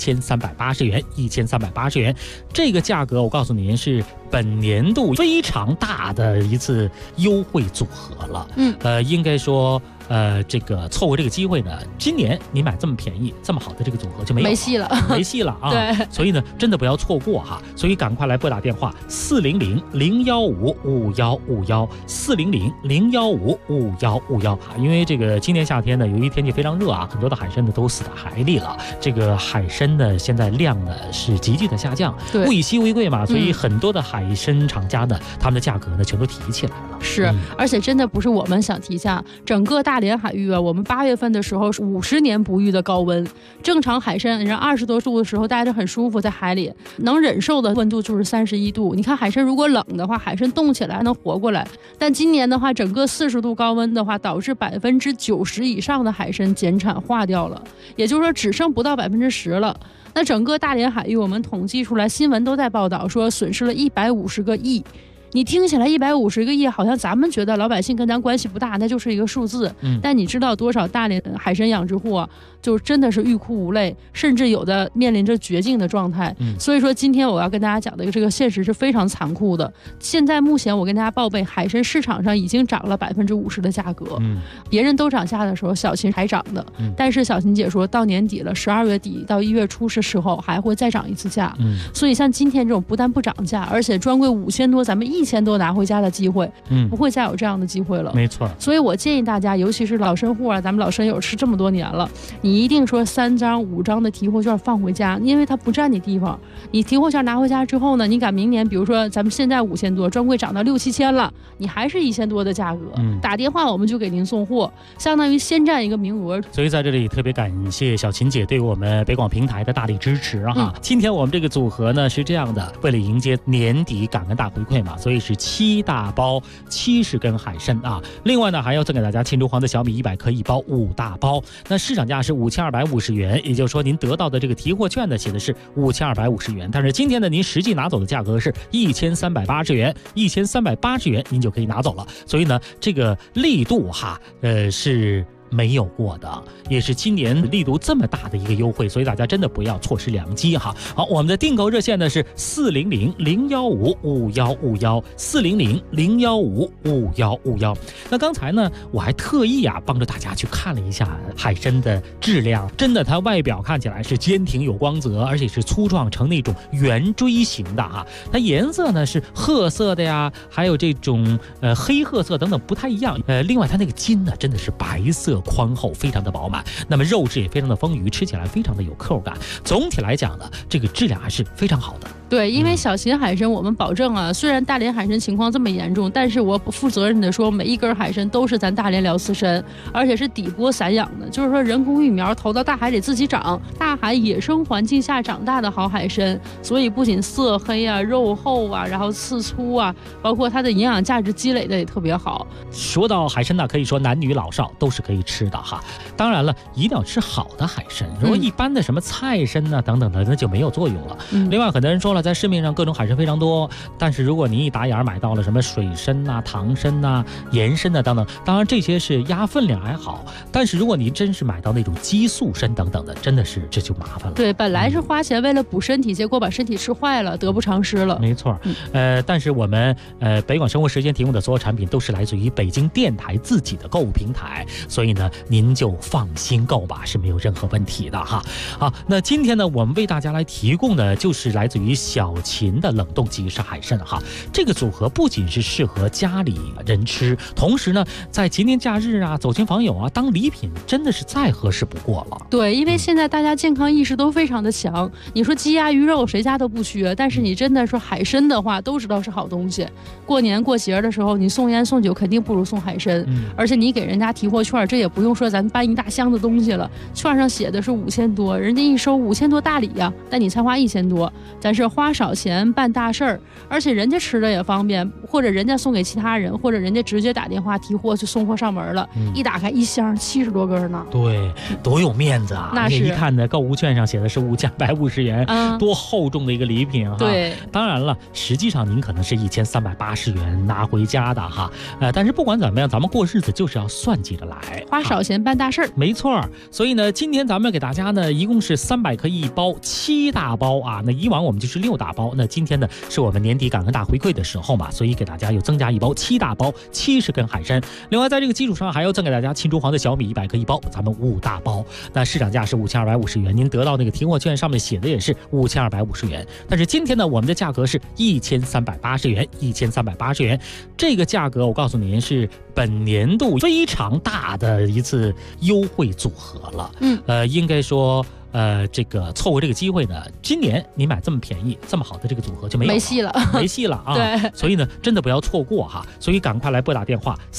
1380元，1380元。这个价格我告诉您是本年度非常大的一次优惠组合了。应该说这个错过这个机会呢，今年你买这么便宜这么好的这个组合就没戏了啊。 对， 所以呢真的不要错过哈，所以赶快来拨打电话400-015-5151，400-015-5151。因为这个今年夏天呢，由于天气非常热啊，很多的海参呢都死在海里了。这个海参呢现在量呢是急剧的下降，物以稀为贵嘛，所以很多的海海参厂家呢，他们的价格呢全都提起来了。 是，而且真的不是我们想提价，整个大连海域啊，我们8月份的时候是50年不遇的高温，正常海参人20多度的时候待着很舒服，在海里能忍受的温度就是31度。你看海参如果冷的话，海参冻起来还能活过来，但今年的话，整个40度高温的话，导致90%以上的海参减产化掉了，也就是说只剩不到10%了。那整个大连海域，我们统计出来，新闻都在报道说损失了150个亿。你听起来150个亿，好像咱们觉得老百姓跟咱关系不大，那就是一个数字。但你知道多少大连海参养殖户啊，就真的是欲哭无泪，甚至有的面临着绝境的状态。所以说今天我要跟大家讲的这个现实是非常残酷的。现在目前我跟大家报备，海参市场上已经涨了50%的价格。别人都涨价的时候，小秦还涨的。但是小秦姐说到年底了，12月底到1月初的时候还会再涨一次价。所以像今天这种不但不涨价，而且专柜5000多，咱们1000多拿回家的机会，不会再有这样的机会了。 没错。 所以我建议大家，尤其是老参户啊，咱们老参友吃这么多年了，你一定说3张5张的提货券放回家，因为它不占你地方。你提货券拿回家之后呢，你赶明年，比如说咱们现在5000多，专柜涨到6、7千了，你还是1000多的价格，打电话我们就给您送货，相当于先占一个名额。 所以在这里特别感谢小秦姐对我们北广平台的大力支持啊！今天我们这个组合呢是这样的，为了迎接年底感恩大回馈嘛，所以是7大包70根海参啊。另外呢，还要赠给大家庆州黄的小米100克1包5大包。那市场价是5250元，也就是说您得到的这个提货券呢写的是5250元，但是今天呢您实际拿走的价格是1380元，1380元您就可以拿走了。所以呢，这个力度是没有过的，也是今年力度这么大的一个优惠，所以大家真的不要错失良机哈。好，我们的订购热线呢是400-015-5151，400-015-5151。那刚才呢，我还特意帮着大家去看了一下海参的质量，真的它外表看起来是坚挺有光泽，而且是粗壮成那种圆锥形的哈。它颜色呢是褐色的呀，还有这种黑褐色等等不太一样。另外它那个筋呢真的是白色宽厚，非常的饱满，那么肉质也非常的丰腴，吃起来非常的有口感。总体来讲呢，这个质量还是非常好的。 对，因为小秦海参我们保证啊，虽然大连海参情况这么严重，但是我负责任的说，每一根海参都是咱大连辽丝参，而且是底部散养的，就是说人工育苗投到大海里自己长，大海野生环境下长大的好海参，所以不仅色黑啊、肉厚啊，然后刺粗啊，包括它的营养价值积累的也特别好。 说到海参呢，可以说男女老少都是可以吃的哈。当然了，一定要吃好的海参，如果一般的什么菜参啊等等的，那就没有作用了。另外，很多人说了，在市面上各种海参非常多，但是如果您一打眼买到了什么水参啊、唐参啊、盐参啊等等，当然这些是压分量还好，但是如果您真是买到那种激素参等等的，真的是这就麻烦了。 对，本来是花钱为了补身体，结果把身体吃坏了，得不偿失了。 没错。但是我们北广生活时间提供的所有产品都是来自于北京电台自己的购物平台，所以呢您就放心购吧，是没有任何问题的哈。好，那今天呢我们为大家来提供的就是来自于小秦的冷冻即食海参哈。这个组合不仅是适合家里人吃，同时呢在节年假日啊、走亲访友啊当礼品真的是再合适不过了。 对，因为现在大家健康意识都非常的强，你说鸡鸭鱼肉谁家都不缺，但是你真的说海参的话都知道是好东西，过年过节的时候你送烟送酒肯定不如送海参。而且你给人家提货券，这也不用说咱搬一大箱子东西了，券上写的是5000多，人家一收5000多大礼呀，但你才花1000多，咱是花少钱办大事儿，而且人家吃的也方便，或者人家送给其他人，或者人家直接打电话提货就送货上门了，一打开一箱70多根呢。 对，多有面子啊！ 那是一看呢，购物券上写的是5150元，多厚重的一个礼品哈。 对， 当然了，实际上您可能是1380元拿回家的哈。但是不管怎么样，咱们过日子就是要算计着来， 花少钱办大事儿。 没错，所以呢，今天咱们给大家呢，一共是300克1包，7大包啊。那以往我们就是6大包，那今天呢是我们年底感恩大回馈的时候嘛，所以给大家又增加1包7大包70根海参。另外在这个基础上还要赠给大家庆州黄的小米100克1包，咱们5大包。那市场价是5250元，您得到那个提货券上面写的也是5250元，但是今天呢我们的价格是1380元，1380元。这个价格我告诉您是本年度非常大的一次优惠组合了。应该说这个错过这个机会呢，今年你买这么便宜、这么好的这个组合就没戏了，没戏了啊！ 对， 所以呢，真的不要错过哈，所以赶快来拨打电话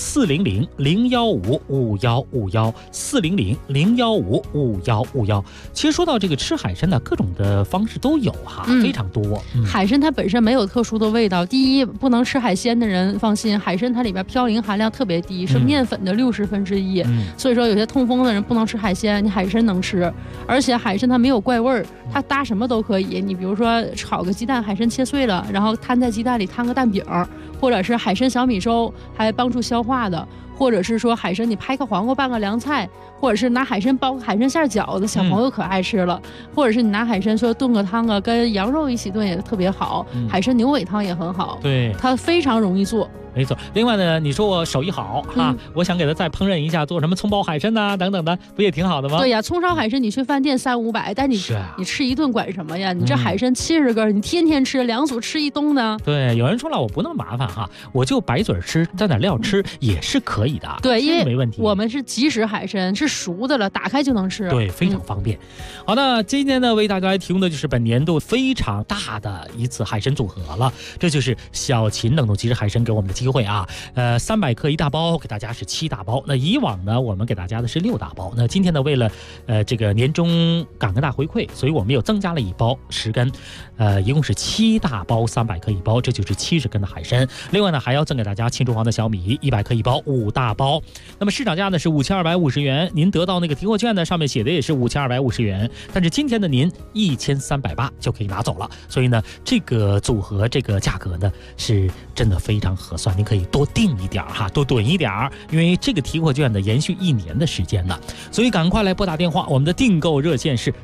400-015-5151，400-015-5151。其实说到这个吃海参呢，各种的方式都有哈，非常多。 海参它本身没有特殊的味道，第一，不能吃海鲜的人放心，海参它里边嘌呤含量特别低，是面粉的1/60，所以说有些痛风的人不能吃海鲜，你海参能吃，而且海参它没有怪味儿，它搭什么都可以。你比如说炒个鸡蛋，海参切碎了，然后摊在鸡蛋里摊个蛋饼，或者是海参小米粥，还帮助消化的。或者是说海参你拍个黄瓜拌个凉菜，或者是拿海参包个海参馅饺子，小朋友可爱吃了。或者是你拿海参说炖个汤啊，跟羊肉一起炖也特别好。海参牛尾汤也很好， 对， 它非常容易做。 没错，另外呢，你说我手艺好哈，我想给他再烹饪一下，做什么葱爆海参呐等等的，不也挺好的吗？ 对呀，葱烧海参你去饭店300-500，但你吃一顿管什么呀？你这海参70根，你天天吃，2组吃一冬呢？ 对，有人说了，我不那么麻烦哈，我就白嘴吃，蘸点料吃也是可以的。 对，因为没问题， 我们是即食海参，是熟的了，打开就能吃。 对，非常方便。好，那今天呢，为大家来提供的就是本年度非常大的一次海参组合了，这就是小秦冷冻即食海参给我们的机会啊。300克1大包，给大家是7大包。那以往呢，我们给大家的是6大包。那今天呢，为了这个年终感恩大回馈，所以我们又增加了1包10根，一共是7大包300克1包，这就是70根的海参。另外呢，还要赠给大家青厨房的小米100克1包5大包。那么市场价呢是5250元，您得到那个提货券呢，上面写的也是5250元，但是今天的您1380就可以拿走了。所以呢，这个组合这个价格呢是真的非常合算，您可以多订一点哈，多囤一点，因为这个提货券呢延续1年的时间呢，所以赶快来拨打电话，我们的订购热线是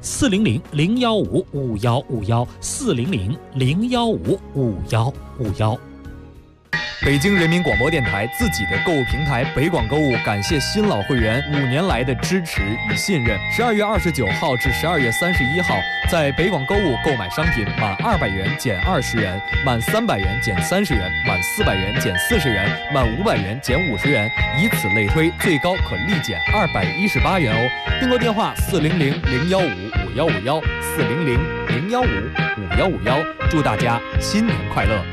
400-015-5151，400-015-5151。 北京人民广播电台自己的购物平台北广购物，感谢新老会员5年来的支持与信任。12月29号至12月31号，在北广购物购买商品满200元减20元，满300元减30元，满400元减40元，满500元减50元，以此类推，最高可立减218元哦。订购电话400-015-5151，400-015-5151。祝大家新年快乐！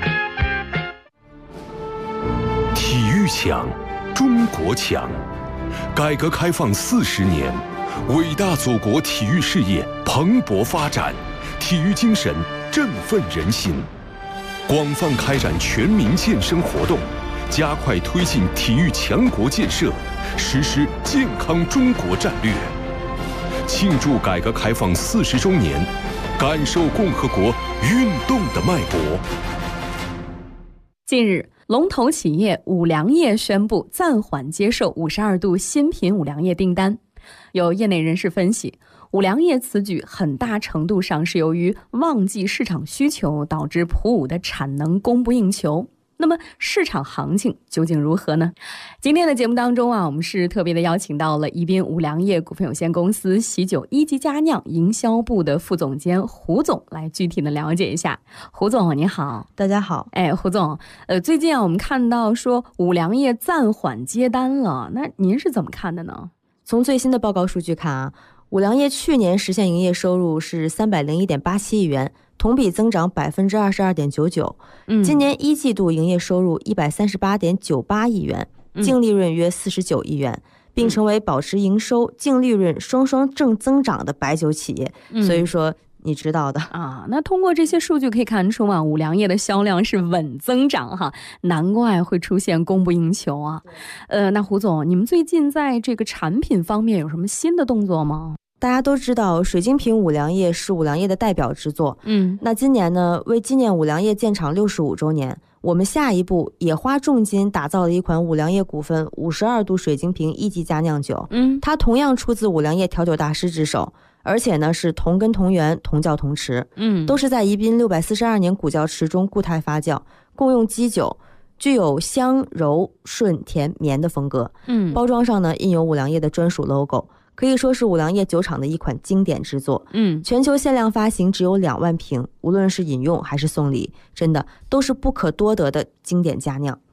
体育强，中国强。改革开放40年，伟大祖国体育事业蓬勃发展，体育精神振奋人心。广泛开展全民健身活动，加快推进体育强国建设，实施健康中国战略。庆祝改革开放40周年，感受共和国运动的脉搏。 近日，龙头企业五粮液宣布暂缓接受52度新品五粮液订单。有业内人士分析，五粮液此举很大程度上是由于旺季市场需求导致普五的产能供不应求。那么市场行情究竟如何呢？今天的节目当中我们是特别的邀请到了宜宾五粮液股份有限公司喜酒一级佳酿营销部的副总监胡总来具体的了解一下。胡总你好。 大家好。 胡总，最近我们看到说五粮液暂缓接单了，那您是怎么看的呢？ 从最新的报告数据看五粮液去年实现营业收入是301.87亿元，同比增长22.99%。今年1季度营业收入138.98亿元，净利润约49亿元，并成为保持营收、净利润双双正增长的白酒企业。所以说你知道的那通过这些数据可以看出五粮液的销量是稳增长哈，难怪会出现供不应求啊。那胡总，你们最近在这个产品方面有什么新的动作吗？ 大家都知道水晶瓶五粮液是五粮液的代表之作。那今年呢，为纪念五粮液建厂65周年，我们下一步也花重金打造了一款五粮液股份52度水晶瓶一级佳酿酒。它同样出自五粮液调酒大师之手，而且呢是同根同源同窖同池，都是在宜宾642年古窖池中固态发酵，共用基酒，具有香柔顺甜绵的风格。包装上呢印有五粮液的专属 logo，可以说是五粮液酒厂的一款经典之作。全球限量发行只有2万瓶，无论是饮用还是送礼，真的都是不可多得的经典佳酿。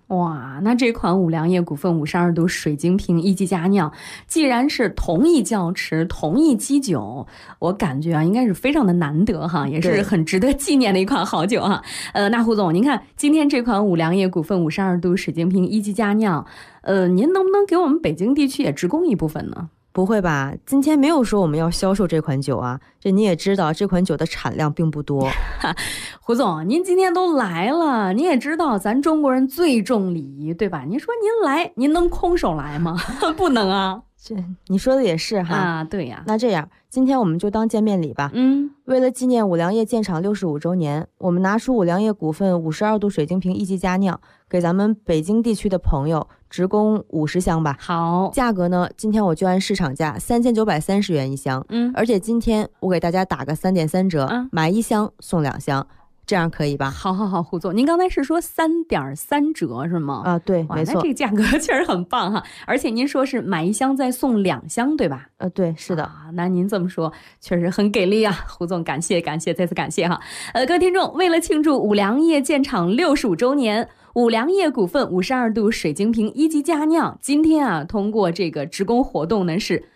哇，那这款五粮液股份52度水晶瓶一级佳酿，既然是同一窖池、同一基酒，我感觉啊，应该是非常的难得哈，也是很值得纪念的一款好酒哈。那胡总，您看今天这款五粮液股份52度水晶瓶一级佳酿，您能不能给我们北京地区也直供一部分呢？ 不会吧，今天没有说我们要销售这款酒啊，这你也知道这款酒的产量并不多。 胡总，您今天都来了，你也知道咱中国人最重礼仪，对吧？您说您来，您能空手来吗？不能啊。 这你说的也是哈啊，对呀。 那这样，今天我们就当见面礼吧。为了纪念五粮液建厂65周年，我们拿出五粮液股份52度水晶瓶一级佳酿，给咱们北京地区的朋友直供50箱吧。 好， 价格呢，今天我就按市场价3930元一箱。而且今天我给大家打个3.3折，买1箱送2箱。这样可以吧？ 好，胡总，您刚才是说3.3折是吗？ 啊，对，没错。 那这个价格确实很棒哈，而且您说是买1箱再送2箱，对吧？ 对，是的。 那您这么说确实很给力啊，胡总，感谢，再次感谢哈。各位听众，为了庆祝五粮液建厂65周年，五粮液股份52度水晶瓶一级佳酿，今天啊，通过这个直供活动呢是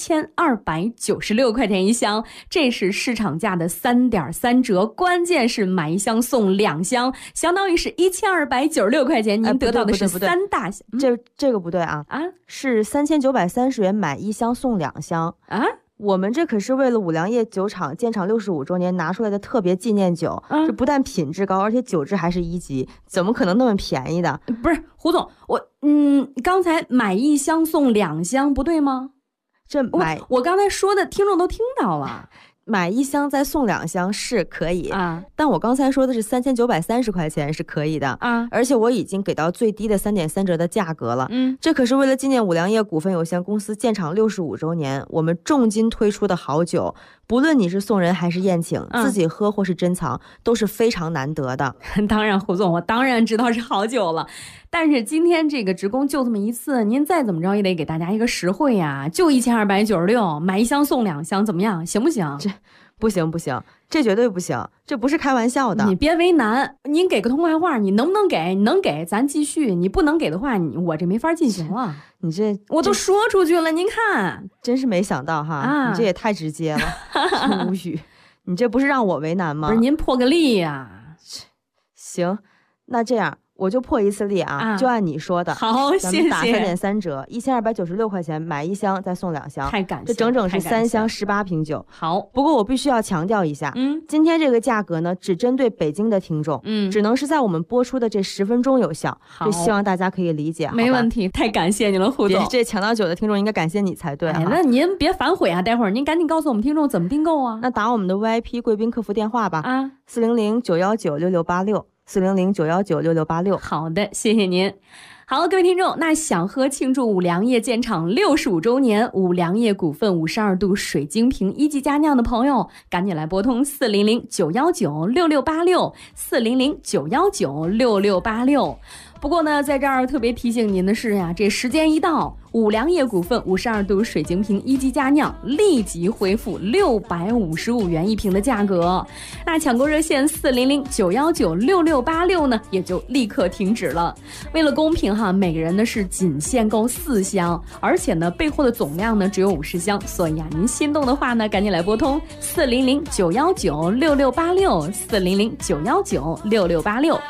1296块钱一箱，这是市场价的3.3折，关键是买1箱送2箱，相当于是1296块钱，您得到的是3大箱。 这个不对啊，是3930元买1箱送2箱啊。我们这可是为了五粮液酒厂建厂65周年拿出来的特别纪念酒，这不但品质高，而且酒质还是1级，怎么可能那么便宜的？ 不是胡总，刚才买1箱送2箱不对吗？我刚才说的听众都听到了， 买1箱再送2箱是可以啊，但我刚才说的是3930块钱是可以的啊，而且我已经给到最低的3.3折的价格了。这可是为了纪念五粮液股份有限公司建厂65周年，我们重金推出的好酒，不论你是送人还是宴请，自己喝或是珍藏，都是非常难得的。 当然，胡总，我当然知道是好酒了。但是今天这个直供就这么一次，您再怎么着也得给大家一个实惠呀，就1296，买1箱送2箱，怎么样？行不行？ 这不行，这绝对不行，这不是开玩笑的。 你别为难，您给个通话话，你能不能给？你能给咱继续，你不能给的话，我这没法进行了。 你这我都说出去了，您看， 真是没想到哈，你这也太直接了，无语。你这不是让我为难吗？ 不是您破个例呀。 行，那这样。我就破一次例啊，就按你说的。 好，谢谢。 打3.3折，1296块钱买1箱再送2箱， 太感谢。 这整整是3箱18瓶酒。 好， 不过我必须要强调一下，今天这个价格呢，只针对北京的听众，只能是在我们播出的这10分钟有效。这希望大家可以理解。 没问题，太感谢你了，胡总。 这抢到酒的听众应该感谢你才对。 那您别反悔啊，待会儿您赶紧告诉我们听众怎么订购啊。 那打我们的 VIP 贵宾客服电话吧，400-919-6686。400-919-6686。 好的，谢谢您。好，各位听众，那想喝庆祝五粮液建厂65周年五粮液股份52度水晶瓶一级佳酿的朋友，赶紧来拨通400-919-6686 400-919-6686。不过呢，在这儿特别提醒您的是呀，这时间一到，五粮液股份52度水晶瓶一级佳酿立即恢复655元一瓶的价格。那抢购热线400-919-6686呢，也就立刻停止了。为了公平哈，每个人呢是仅限购4箱，而且呢备货的总量呢只有50箱，所以啊，您心动的话呢，赶紧来拨通400-919-6686 400-919-6686。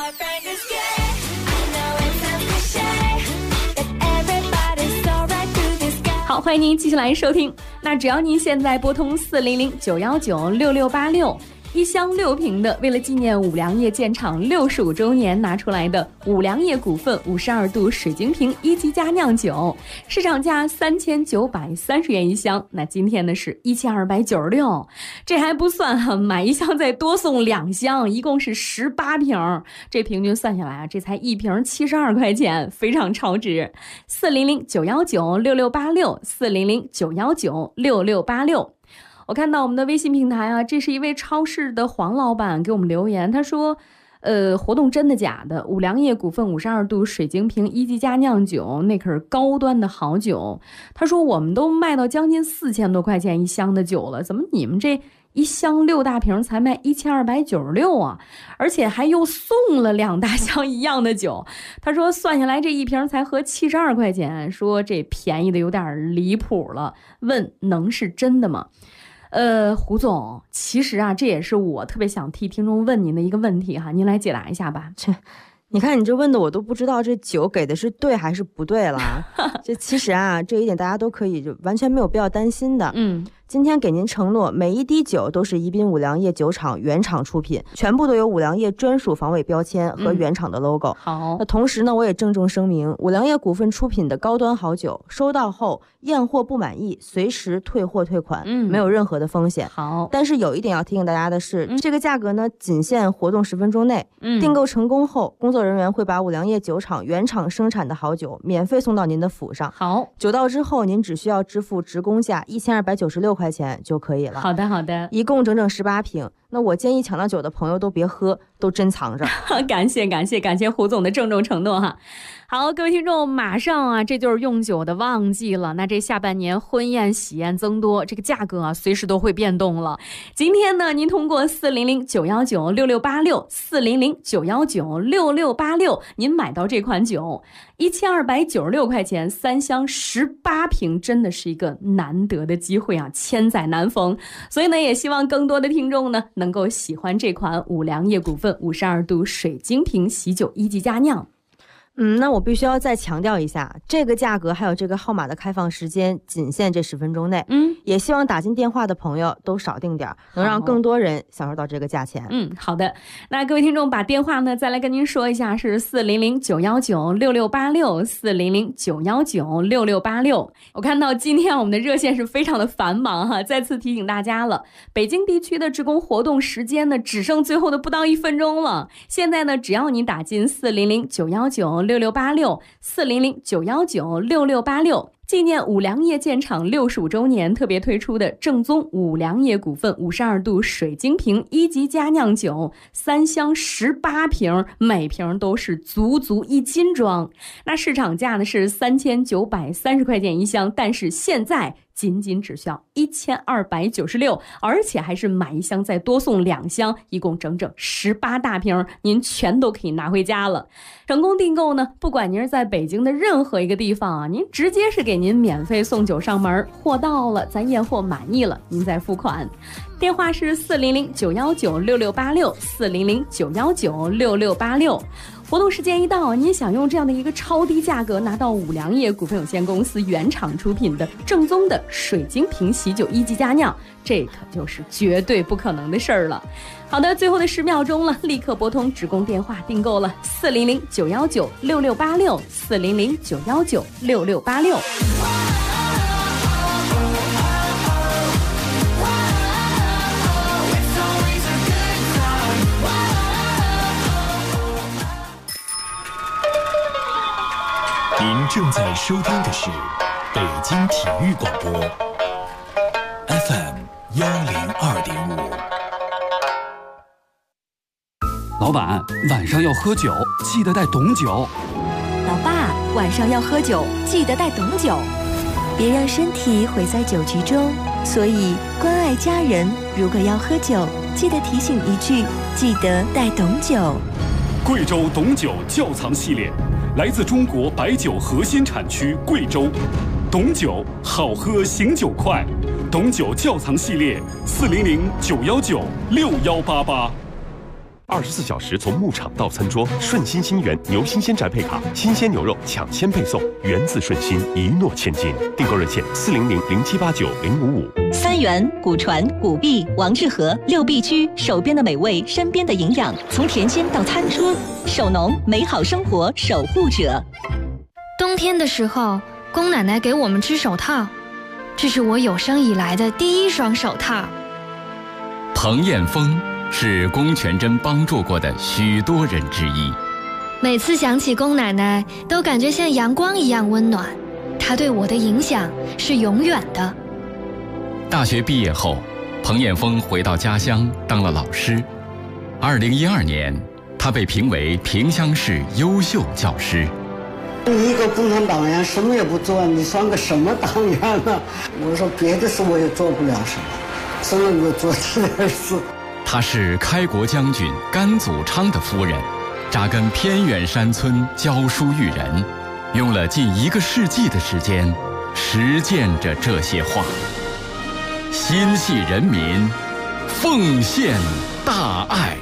好，欢迎您继续来收听。那只要您现在拨通400-919-6686。1箱6瓶的，为了纪念五粮液建厂65周年拿出来的五粮液股份52度水晶瓶一级佳酿酒，市场价3930元一箱，那今天呢是1296，这还不算哈，买1箱再多送2箱，一共是18瓶，这平均算下来啊，这才1瓶72块钱，非常超值。400-919-6686 400-919-6686。我看到我们的微信平台啊，这是一位超市的黄老板给我们留言，他说活动真的假的？五粮液股份52度水晶瓶一级佳酿酒，那可是高端的好酒。他说我们都卖到将近4000多块钱一箱的酒了，怎么你们这一箱6大瓶才卖1296啊，而且还又送了2大箱一样的酒。他说算下来这一瓶才合72块钱，说这便宜的有点离谱了，问能是真的吗？胡总，其实啊，这也是我特别想替听众问您的一个问题哈，您来解答一下吧。 你看你这问的我都不知道这酒给的是对还是不对了。这其实啊，这一点大家都可以就完全没有必要担心的。今天给您承诺，每一滴酒都是宜宾五粮液酒厂原厂出品，全部都有五粮液专属防伪标签和原厂的 logo。 好， 那同时呢，我也郑重声明，五粮液股份出品的高端好酒，收到后验货不满意，随时退货退款，没有任何的风险。 好， 但是有一点要提醒大家的是，这个价格呢，仅限活动10分钟内。订购成功后，工作人员会把五粮液酒厂原厂生产的好酒免费送到您的府上。 好， 酒到之后，您只需要支付职工价1296块钱就可以了。 好的，好的， 一共整整18瓶。那我建议抢到酒的朋友都别喝，都珍藏着。 感谢胡总的郑重承诺哈。好，各位听众，马上啊，这就是用酒的旺季了。那这下半年婚宴喜宴增多，这个价格啊，随时都会变动了。今天呢，您通过400-919-6686，400-919-6686，您买到这款酒，1296块钱，3箱18瓶，真的是一个难得的机会啊，千载难逢。所以呢，也希望更多的听众呢，能够喜欢这款五粮液股份52度水晶瓶喜酒1级佳酿。 那我必须要再强调一下，这个价格还有这个号码的开放时间仅限这10分钟内。也希望打进电话的朋友都少订点，能让更多人享受到这个价钱。 好的。那各位听众把电话呢再来跟您说一下，是400-919-6686，400-919-6686。我看到今天我们的热线是非常的繁忙哈，再次提醒大家了，北京地区的职工活动时间呢只剩最后的不到1分钟了。现在呢，只要你打进400-919-6686，400-919-6686，纪念五粮液建厂65周年特别推出的正宗五粮液股份52度水晶瓶1级佳酿酒，3箱18瓶，每瓶都是足1斤装。那市场价呢是3930块钱一箱，但是现在仅只需要1296，而且还是买一箱再多送2箱，一共整整18大瓶，您全都可以拿回家了。成功订购呢，不管您是在北京的任何一个地方啊，您直接是给您免费送酒上门，货到了咱验货满意了，您再付款。电话是400-919-6686，400-919-6686。活动时间一到，您想用这样的一个超低价格拿到五粮液股份有限公司原厂出品的正宗的水晶瓶喜酒1级佳酿，这可就是绝对不可能的事儿了。好的，最后的10秒钟了，立刻拨通职工电话订购了400-919-6686， 400-919-6686。 您正在收听的是北京体育广播 FM 102.5。 老板，晚上要喝酒，记得带董酒。 老爸，晚上要喝酒，记得带董酒。别让身体毁在酒局中，所以关爱家人，如果要喝酒，记得提醒一句，记得带董酒。 贵州董酒窖藏系列，来自中国白酒核心产区贵州，董酒好喝醒酒快，董酒窖藏系列400-919-6188。 24小时从牧场到餐桌，顺心新源牛新鲜宅配卡，新鲜牛肉抢先配送，源自顺心，一诺千金。订购热线400-0789-055。 三元、古传、古币、王致和6必居，手边的美味，身边的营养，从甜心到餐桌，手农美好生活守护者。 冬天的时候，宫奶奶给我们织手套，这是我有生以来的第1双手套。 彭艳峰是龚全珍帮助过的许多人之一。 每次想起龚奶奶，都感觉像阳光一样温暖，她对我的影响是永远的。 大学毕业后，彭艳峰回到家乡当了老师。2012年，他被评为萍乡市优秀教师。 你一个共产党员什么也不做，你算个什么党员呢？我说别的事我也做不了什么， 只能够做出点事。 她是开国将军甘祖昌的夫人，扎根偏远山村教书育人，用了近1个世纪的时间，实践着这些话。心系人民，奉献大爱。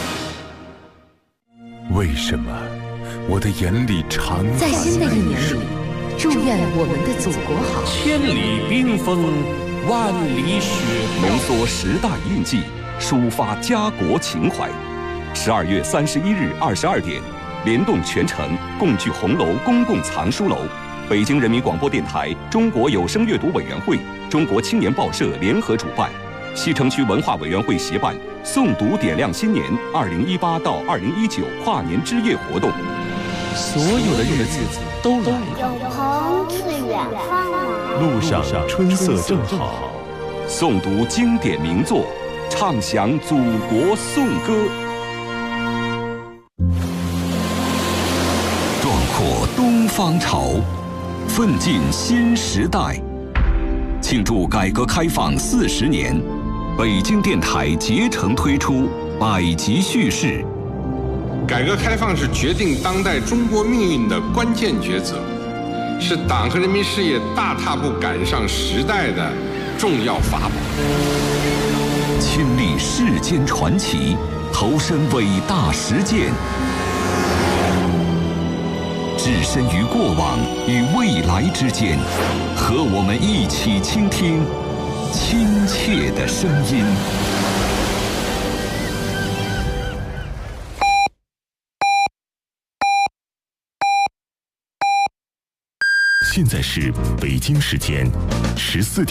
为什么我的眼里常在新的一年里，祝愿我们的祖国好。 千里冰封，万里雪飘， 浓缩时代印记，抒发家国情怀。12月31日22点，联动全城共聚红楼公共藏书楼，北京人民广播电台、中国有声阅读委员会、中国青年报社联合主办，西城区文化委员会协办诵读点亮新年2018到2019跨年之夜活动。 所有的日子都来了， 有朋自远方来， 路上春色正好。 诵读经典名作，唱响祖国颂歌，壮阔东方潮，奋进新时代。庆祝改革开放40年，北京电台竭诚推出100集叙事。 改革开放是决定当代中国命运的关键抉择，是党和人民事业大踏步赶上时代的重要法宝。 亲历世间传奇，投身伟大实践，置身于过往与未来之间，和我们一起倾听亲切的声音。 现在是北京时间14点。